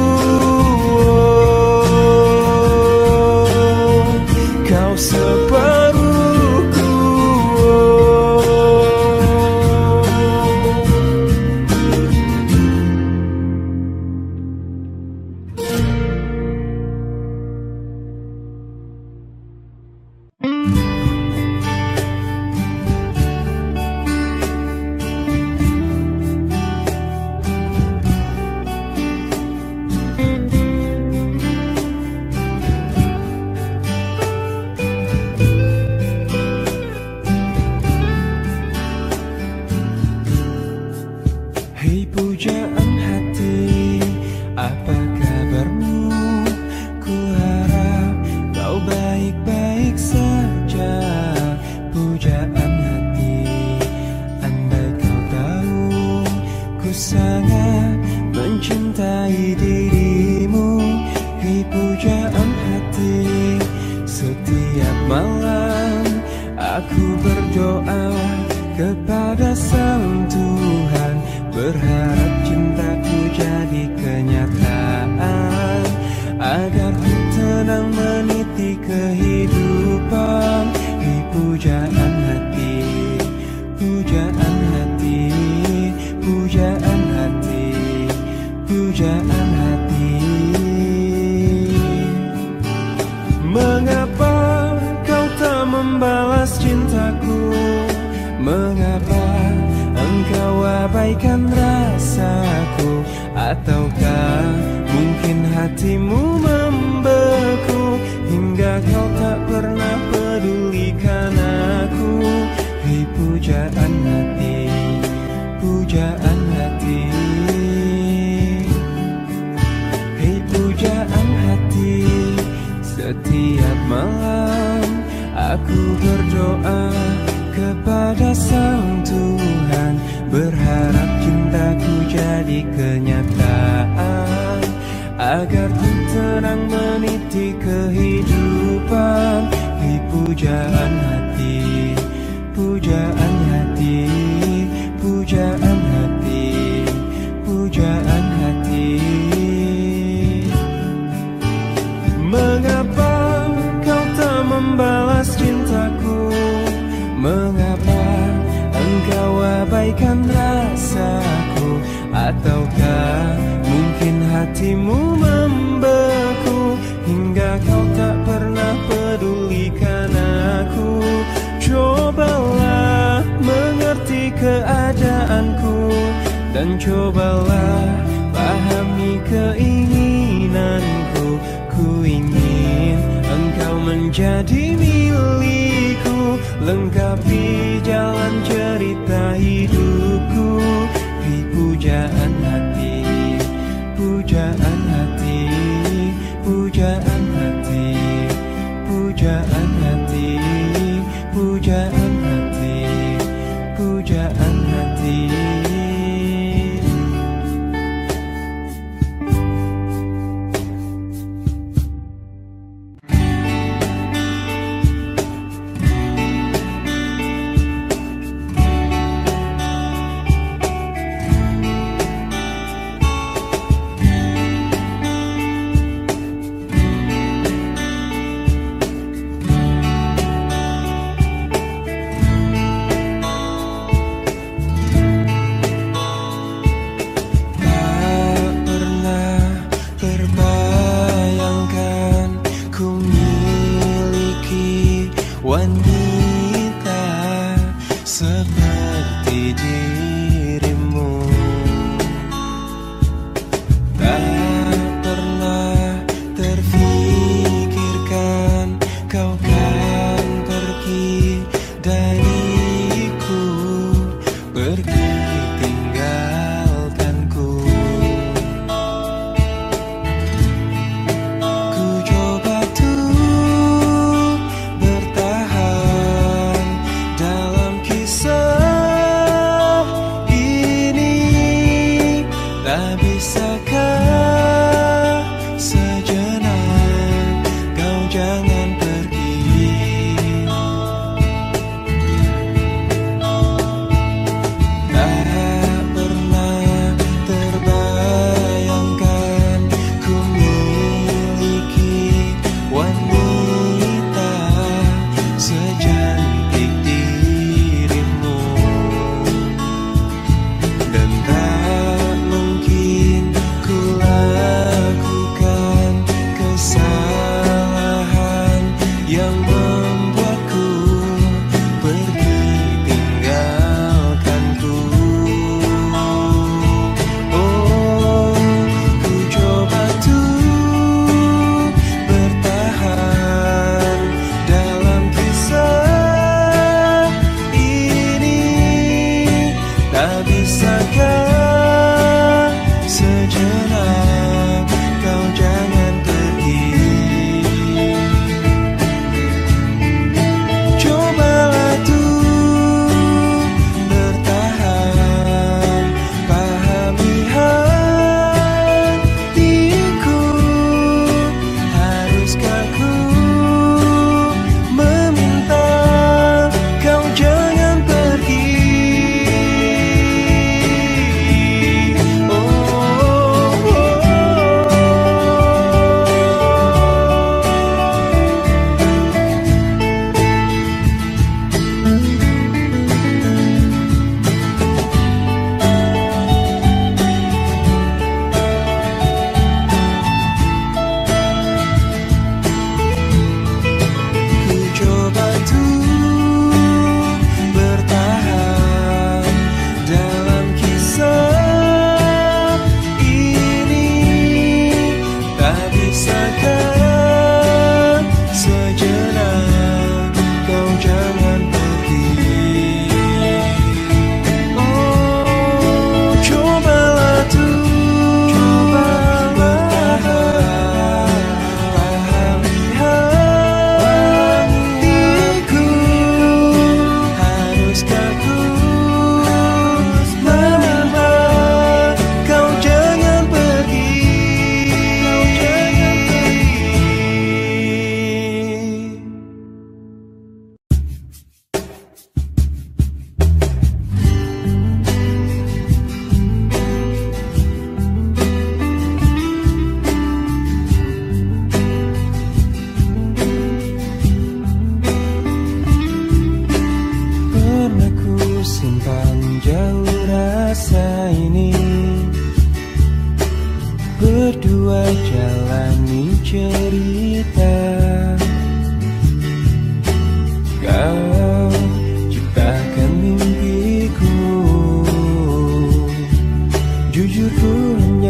kau separuhku. Hei pujaan hati, apa kabarmu? Ku harap kau baik-baik saja. Pujaan hati, andai kau tahu ku sangat mencintai dirimu. Hei pujaan hati, setiap malam aku berdoa kepada Sang Tuhan, berharap cintaku jadi kenyataan, agar ku tenang meniti kehidupan. Hei pujaan hati, pujaan hati, pujaan hati, pujaan hati. Mengapa kau tak membalas cintaku? Mengapa engkau abaikan rasaku? Ataukah mungkin hatimu membeku hingga kau tak pernah pedulikan aku? Hei pujaan hati, pujaan hati, hei pujaan hati. Setiap malam aku berdoa kepada Sang Tuhan, berharap cintaku jadi kenyataan, agar ku tenang meniti kehidupan. Hei pujaan hati, pujaan hati, pujaan hati, pujaan hati. Mengapa kau tak membalas cintaku? Mengapa engkau abaikan rasaku? Ataukah mungkin hatimu membeku hingga kau tak pernah pedulikan aku? Cobalah mengerti keadaanku dan cobalah pahami keinginanku. Ku ingin menjadi milikku, lengkapi jalan cerita hidupku. Di pujaan hati, pujaan hati, pujaan hati, pujaan hati, pujaan hati, pujaan hati.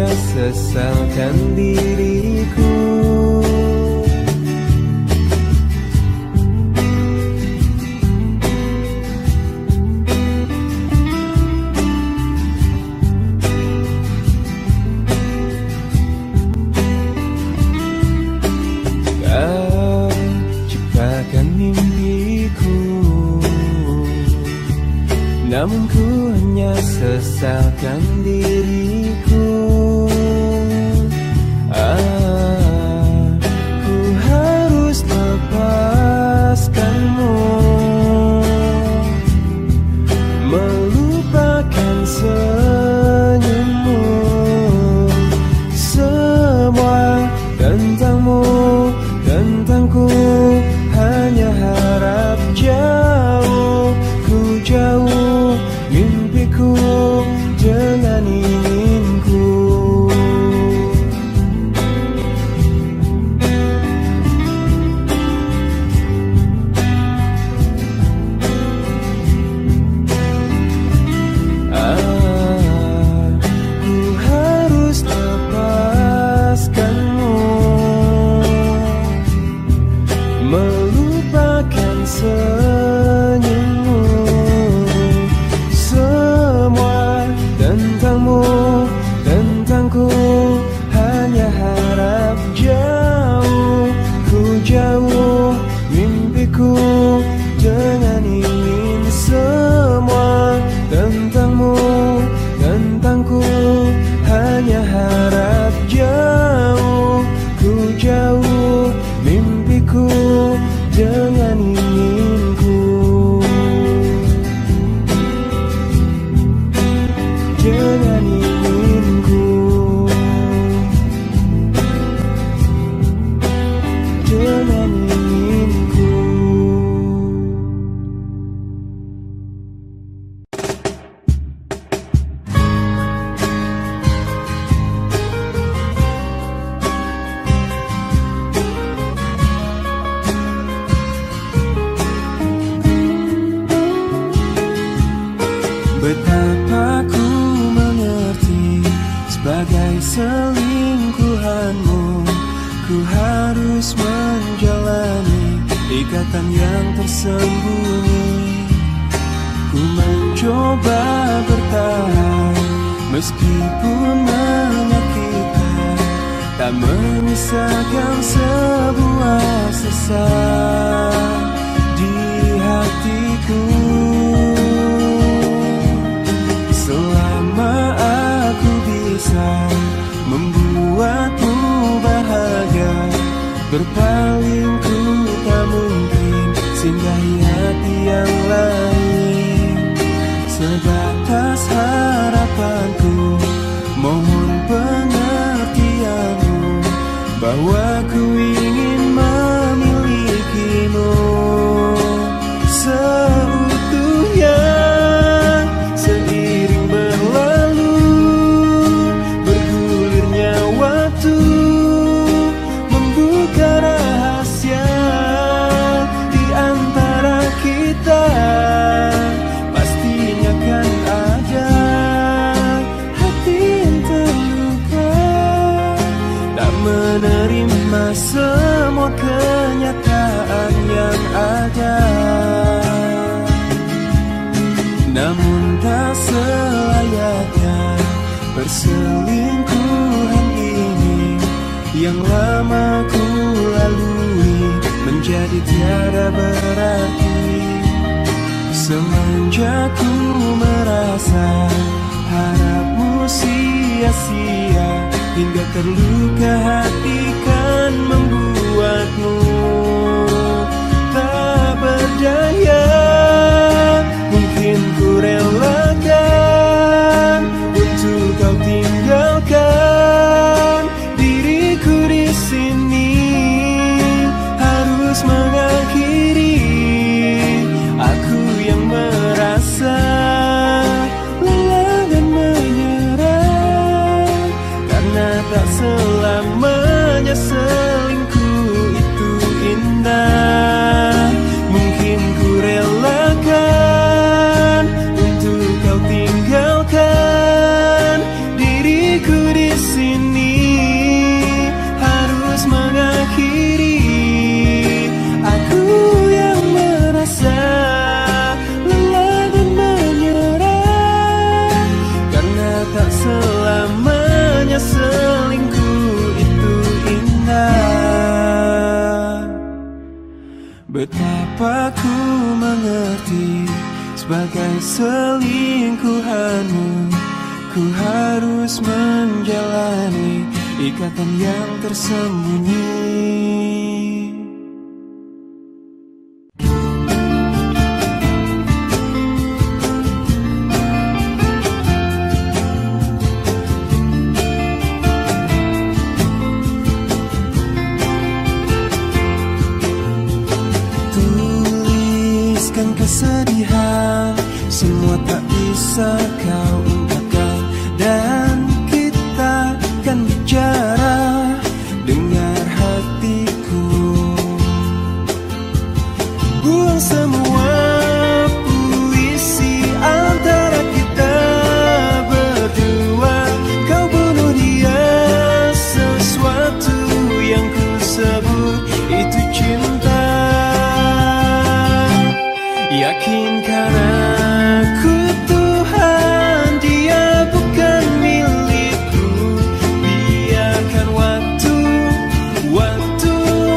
sesalkan diriku. namun ku hanya sesalkan diriku. Ah, ku harus lepaskanmu, melupakan senyummu. Semua tentangmu, tentangku, hanya harap jauh. Ku jauh mimpiku dengan inginku. Ah, ku harus lepaskanmu, melupakan senyummu. Semua tentangmu, tentangku, hanya harap jauh. Ku jauh mimpiku dengan ingin. Semua tentangmu, tentangku, hanya harap jauh. Ku jauh mimpiku dengan inginku. Dengan inginku. Dengan inginku. Betapa ku mengerti sebagai selingkuhanmu, ku harus menjalani ikatan yang tersembunyi. Ku mencoba bertahan meskipun menyakitkan, tak menyisakan sebuah sesat di hatiku. Selama aku bisa membuatmu bahagia, berpaling ku tak mungkin singgahi hati yang lain. Sebatas harapanku, mohon pengertianmu, bahwa ku ingin memilikimu seutuhnya. Seiring berlalu, bergulirnya waktu, membuka rahasia di antara kita. Pastinya kan ada hati yang terluka, tak menerima semua kenyataan yang ada. Namun tak selayaknya perselingkuhan ini yang lama ku lalui menjadi tiada berarti. Semenjak ku merasa harapmu sia-sia, hingga terluka hati kan membuatmu tak berdaya. Mungkin ku relakan untuk kau tinggalkan diriku di sini, harus mengakhiri. Aku yang merasa lelah dan menyerah, karena tak selamanya selingkuh itu indah. Mungkin ku relakan untuk kau tinggalkan diriku di sini, harus mengakhiri. Aku yang merasa lelah dan menyerah, karena tak selamanya selingkuh itu indah. Betapa ku mengerti sebagai selingkuhanmu. Ku harus menjalani ikatan yang tersembunyi. Tuliskan kesedihan, semua tak bisa kau ungkapkan, dan kita kan bicara. Dengar hatiku, buang semua puisi antara kita berdua. Kau bunuh dia, sesuatu yang ku sebut itu cinta. Yakinkan aku Tuhan, dia bukan milikku. Biarkan waktu, waktu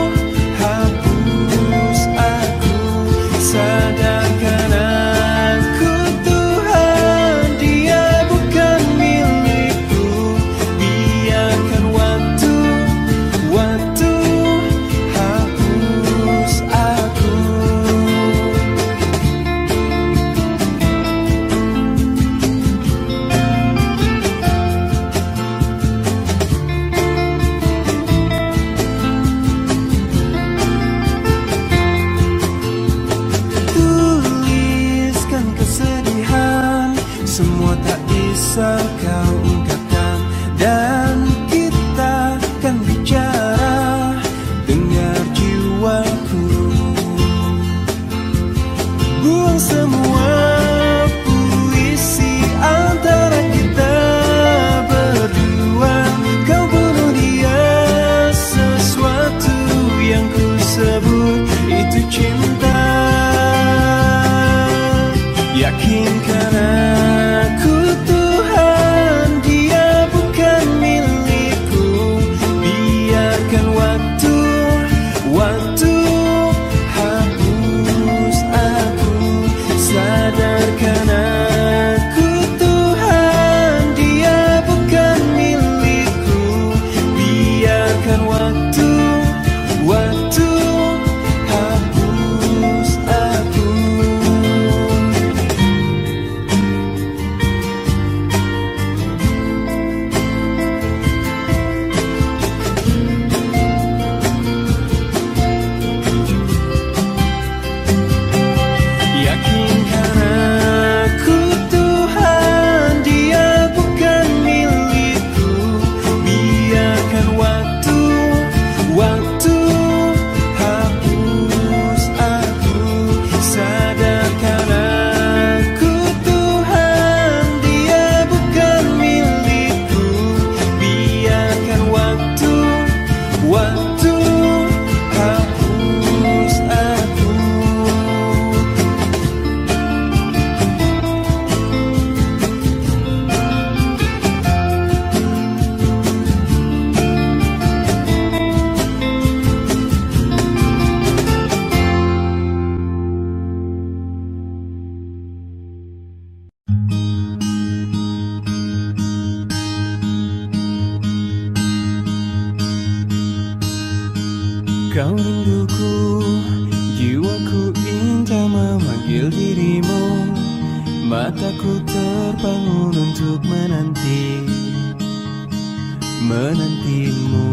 hapus aku. Sadarkan aku Tuhan, dia bukan milikku. Biarkan waktu, waktu hapus aku. Tuliskan kesedihan, semua tak bisa kau ungkapkan, dan kita kan bicara. Dengar jiwaku, buang semua puisi antara kita berdua. Kau bunuh dia, sesuatu yang ku sebut itu cinta. Yakinkan aku Tuhan, dia bukan milikku. Biarkan waktu, waktu hapus aku. Sadarkan aku Tuhan, dia bukan milikku. Biarkan waktu, waktu hapus aku. Yakinkan aku Tuhan, dia bukan milikku. Biarkan waktu, waktu hapus aku. Sadarkan aku Tuhan, dia bukan milikku. Biarkan waktu, waktu hapus aku. Kau rinduku, jiwaku ingin memanggil dirimu. Mataku terbangun untuk menanti, menantimu.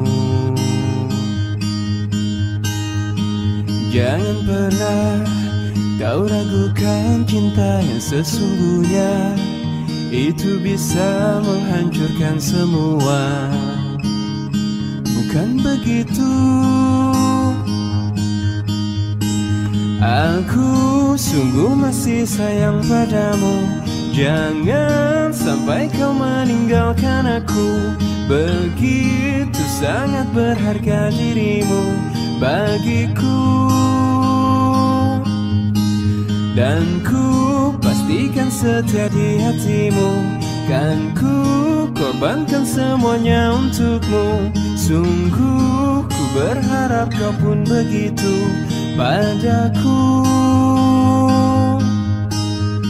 Jangan pernah kau ragukan cinta yang sesungguhnya. Itu bisa menghancurkan semua. Bukan begitu. Aku sungguh masih sayang padamu. Jangan sampai kau meninggalkan aku. Begitu sangat berharga dirimu bagiku. Dan ku pastikan setia di hatimu. Kan ku korbankan semuanya untukmu. Sungguh ku berharap kau pun begitu padaku.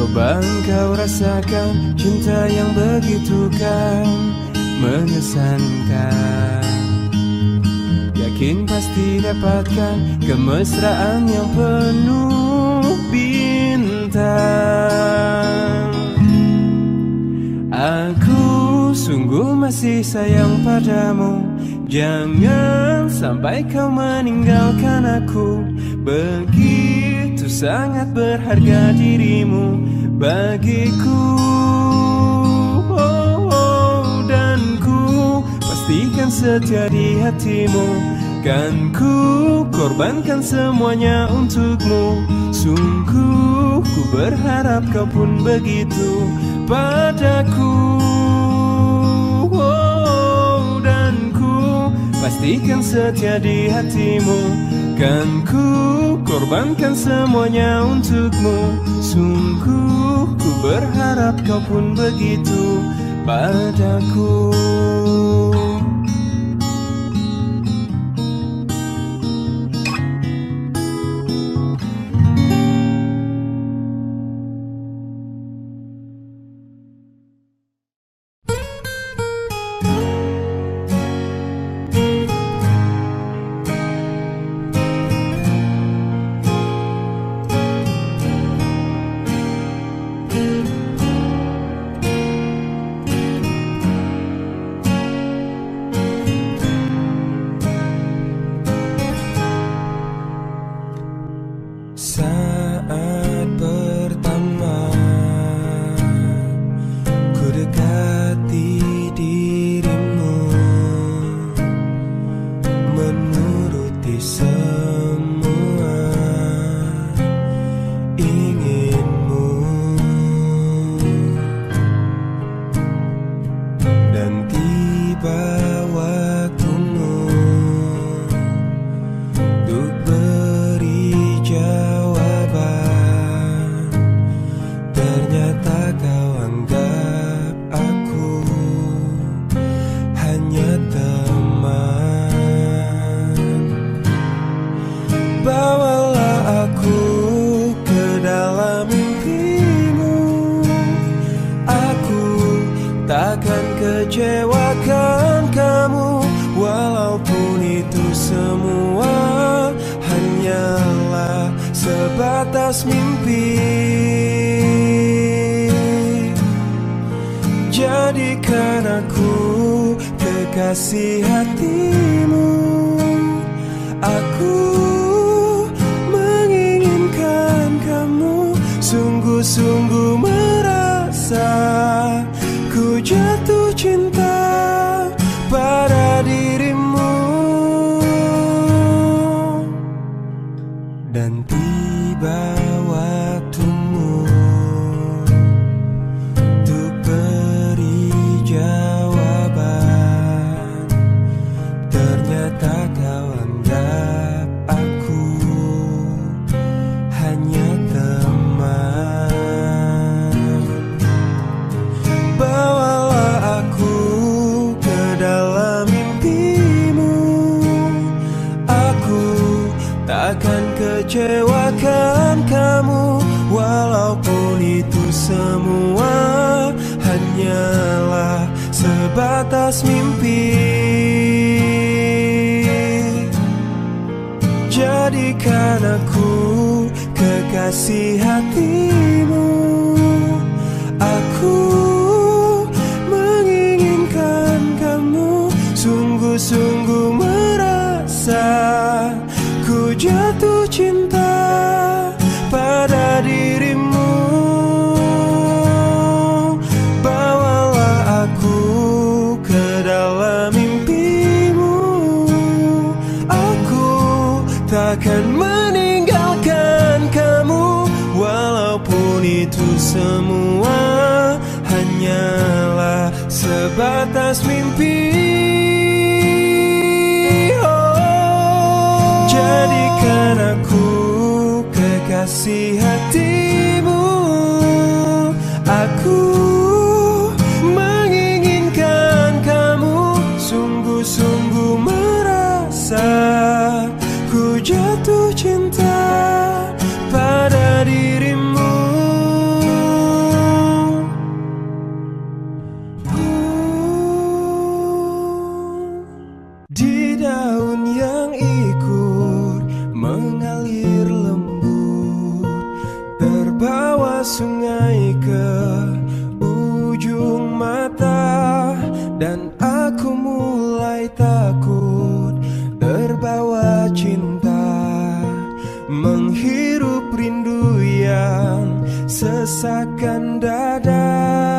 Coba engkau rasakan cinta yang begitu kan mengesankan. Yakin pasti dapatkan kemesraan yang penuh bintang. Aku sungguh masih sayang padamu. Jangan sampai kau meninggalkan aku. Begitu sangat berharga dirimu bagiku. Oh, oh, dan ku pastikan setia di hatimu. Kan ku korbankan semuanya untukmu. Sungguh ku berharap kau pun begitu padaku. Pastikan setia di hatimu. Kan ku korbankan semuanya untukmu. Sungguh ku berharap kau pun begitu padaku. Kecewakan kamu, walaupun itu semua hanyalah sebatas mimpi. Jadikan aku kekasih hatimu. Aku menginginkan kamu, sungguh-sungguh merasa ku jatuh cinta pada dirimu. Dan tiba waktumu untuk beri jawaban. Ternyata kau anggap aku hanya teman. Bawalah aku ke dalam mimpimu. Aku takkan kecewakan kamu, walaupun itu semua hanyalah sebatas mimpi. Jadikan aku kekasih hatimu. Aku menginginkan kamu, sungguh-sungguh merasa ku jatuh cinta pada dirimu. Bawalah aku ke dalam mimpimu. Aku takkan meninggalkan kamu, walaupun itu semua hanyalah sebatas mimpi. Jadikan aku kekasih hatimu. Aku menginginkan kamu, sungguh-sungguh merasa ku jatuh cinta pada dirimu. mengalir lembut, terbawa sungai ke ujung mata, dan aku mulai takut terbawa cinta, menghirup rindu yang sesakkan dada.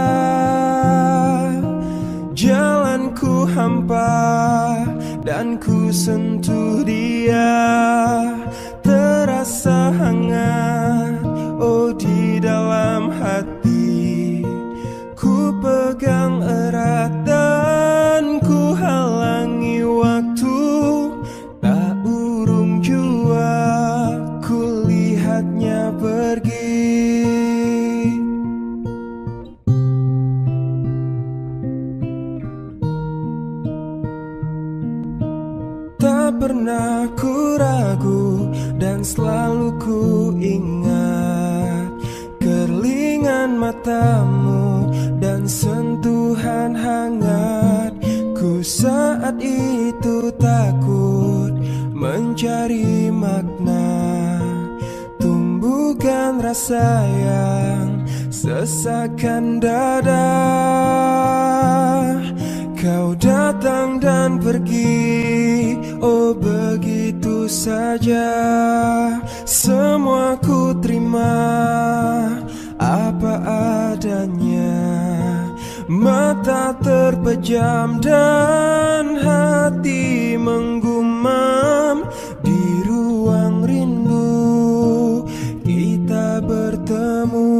Jalanku hampa dan ku sentuh dia, terasa hangat oh di dalam hati. Ku pegang erat dan ku halangi waktu, tak urung jua ku lihatnya pergi. Tak pernah ku ragu dan selalu ku ingat kerlingan matamu dan sentuhan hangatku. Saat itu takut mencari makna, tumbuhkan rasa yang sesakkan dada. Kau datang dan pergi, oh begitu saja. Semua ku terima apa adanya. Mata terpejam dan hati menggumam. Di ruang rindu kita bertemu.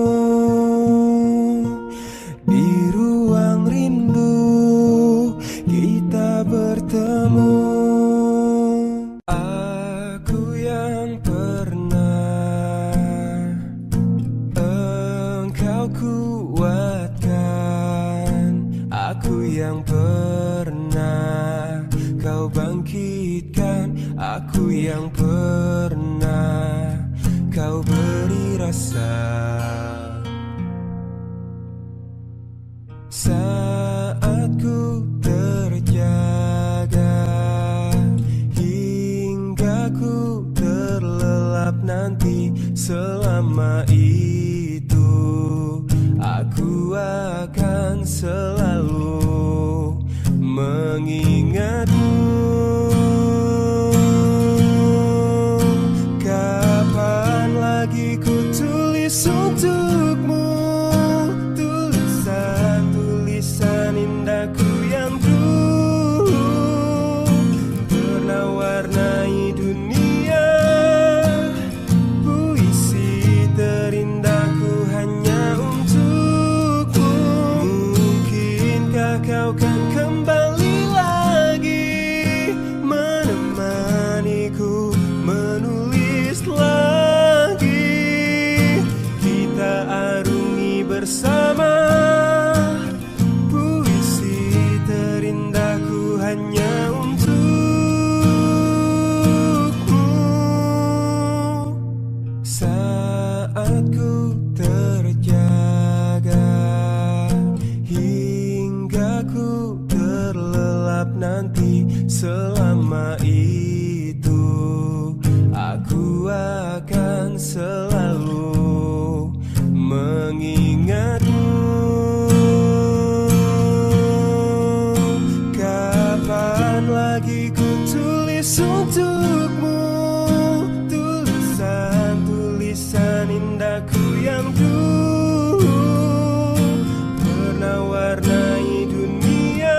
Di ruang rindu kita bertemu. Aku yang pernah engkau kuatkan, aku yang pernah kau bangkitkan, aku yang pernah kau beri rasa. Saat ku terjaga hingga ku terlelap nanti, selama itu aku akan selalu mengingatmu. Kapan lagi ku tulis untukmu tulisan indahku yang dulu pernah warnai dunia. Puisi terindahku hanya untukmu. Mungkinkah kau kan kembali lagi menemaniku menulis lagi. Kita arungi bersama hanya untukmu. Saat ku terjaga hingga ku terlelap nanti, selama itu aku akan selalu mengingatmu. Kapan lagi ku tulis untukmu tulisan-tulisan indahku yang dulu pernah warnai dunia.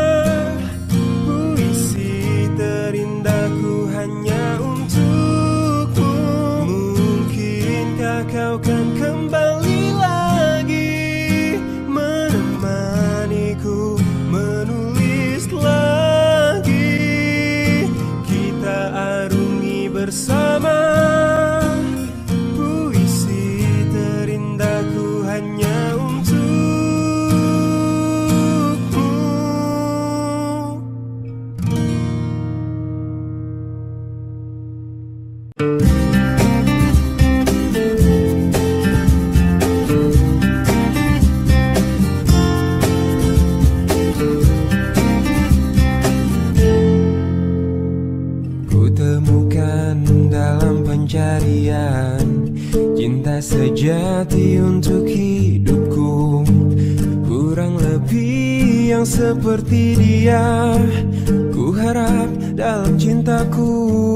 Puisi terindahku hanya untukmu. Mungkinkah kau kan kembali lagi menemaniku menulis lagi. Kita arungi bersama puisi terindahku hanya untukmu. Ku temukan dalam pencarian cinta sejati untuk hidupku. Kurang lebih yang seperti dia ku harap dalam cintaku.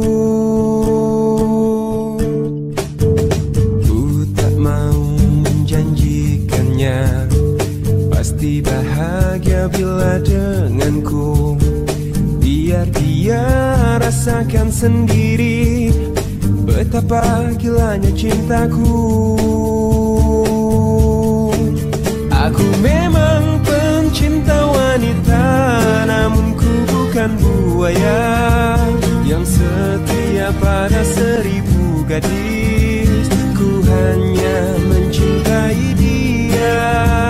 Ku tak mau menjanjikannya pasti bahagia bila denganku. Biar dia rasakan sendiri betapa gilanya cintaku. Aku memang pencinta wanita, namun ku bukan buaya yang setia pada seribu gadis. Ku hanya mencintai dia.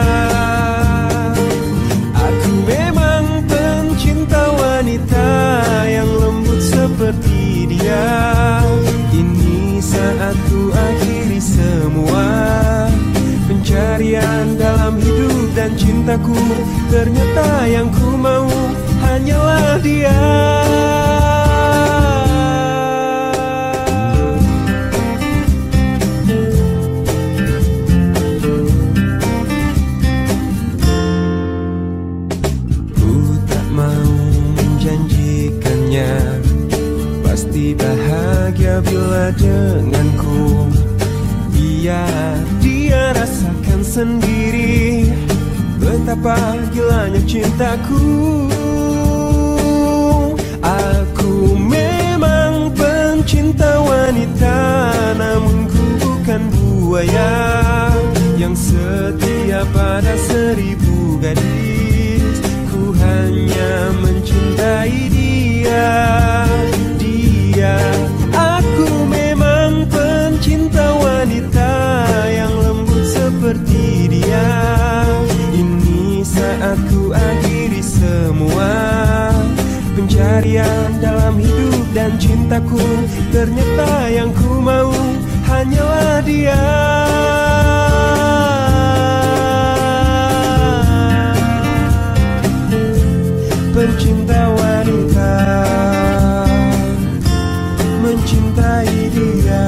Aku memang pencinta wanita yang lembut seperti dia. Ini saat ku akhiri semua pencarian dalam hidup dan cintaku. Ternyata yang ku mau hanyalah dia. Ku tak mau menjanjikannya pasti bahagia bila denganku. Biar dia rasakan sendiri betapa gilanya cintaku. Aku memang pencinta wanita, namun ku bukan buaya yang setia pada seribu gadis. Ku hanya mencintai dia. Dia, aku memang pencinta wanita yang lembut seperti dia. Ini saat ku akhiri semua pencarian dalam hidup dan cintaku. Ternyata yang ku mau hanyalah dia. Pencinta wanita, mencintai dia,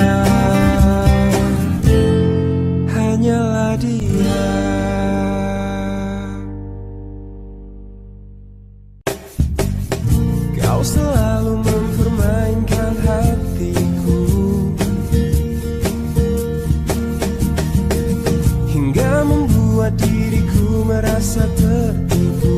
hanyalah dia. Kau selalu mempermainkan hatiku hingga membuat diriku merasa tertipu.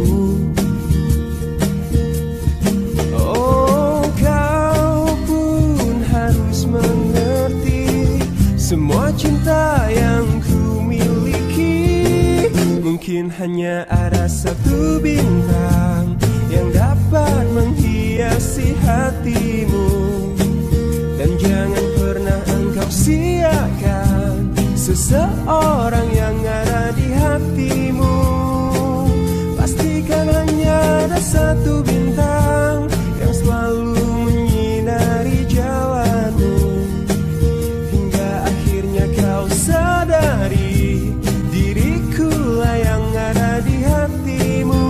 Oh, kau pun harus mengerti semua cinta yang ku miliki. Mungkin hanya ada satu bintang yang dapat menghiasi hatimu. Dan jangan pernah engkau siakan seseorang yang ada di hatimu. Pastikan hanya ada satu bintang yang selalu menyinari jalanmu. Hingga akhirnya kau sadari dirikulah yang ada di hatimu.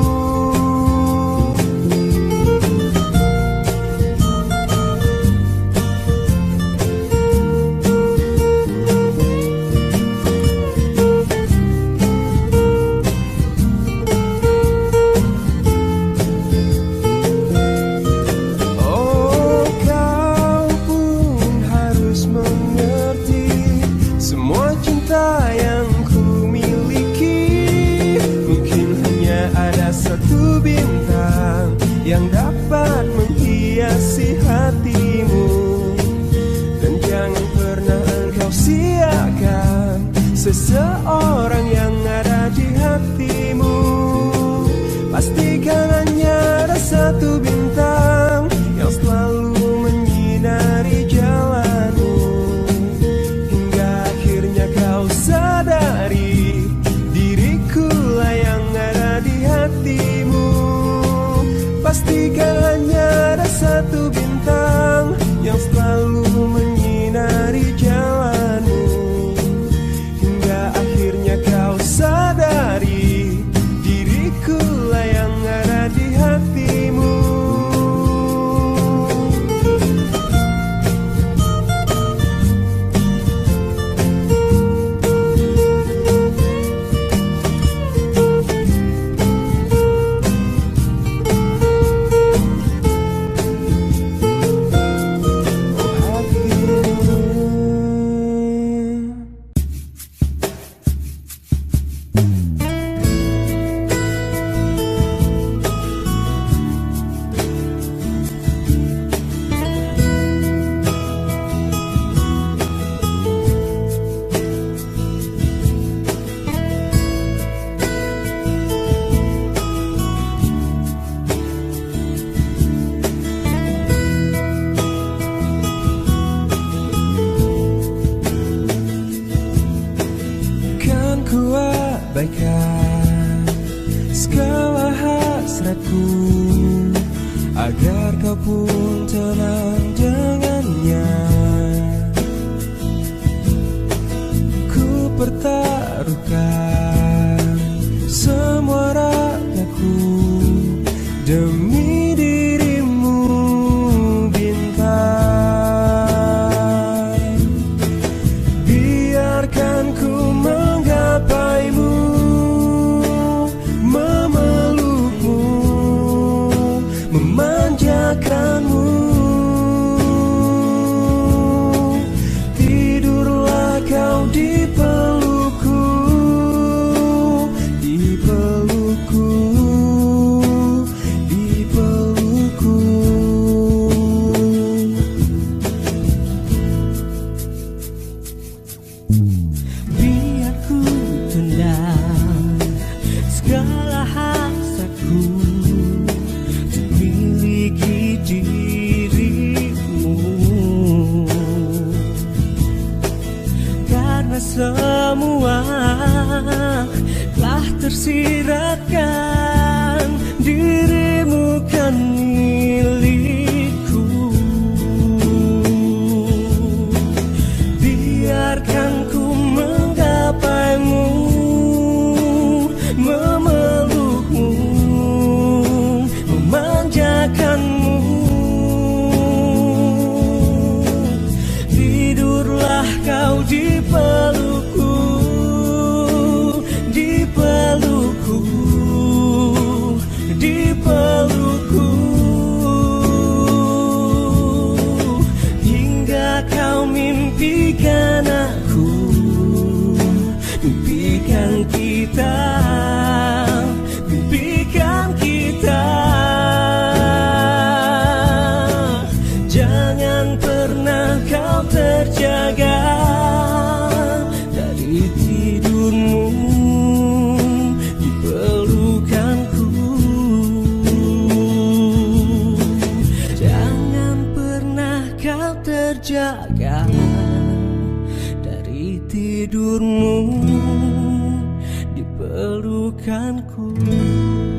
Yang dapat menghiasi hatimu. Dan jangan pernah engkau siakan seseorang yang ada di hatimu. Pastikan hanya ada satu bintang yang selalu menyinari jalanmu. Hingga akhirnya kau sadari dirikulah yang ada di hatimu. Pastikan hanya ada satu bintang yang selalu menyinari jalanmu. Hingga akhirnya kau uraikan segala hasratku agar kau pun tenang dengannya. Ku pertaruhkan semua ragaku demi dirimu bintang. Biarkan ku menggapaimu, memelukmu, memanjakanmu. Tidurlah kau di pelukku, di pelukku, di pelukku. Biar ku tendang segala hasratku untuk miliki dirimu, karena semua telah tersiratkan, dirimu kan milikku. Biarkan ku menggapaimu, memelukmu, memanjakanmu. Tidurlah kau di pelukku, di pelukku, di pelukku, hingga kau mimpikan aku, mimpikan kita, mimpikan kita. Jangan pernah kau terjaga dari tidurmu di pelukanku. Jangan pernah kau terjaga dari tidurmu di pelukanku.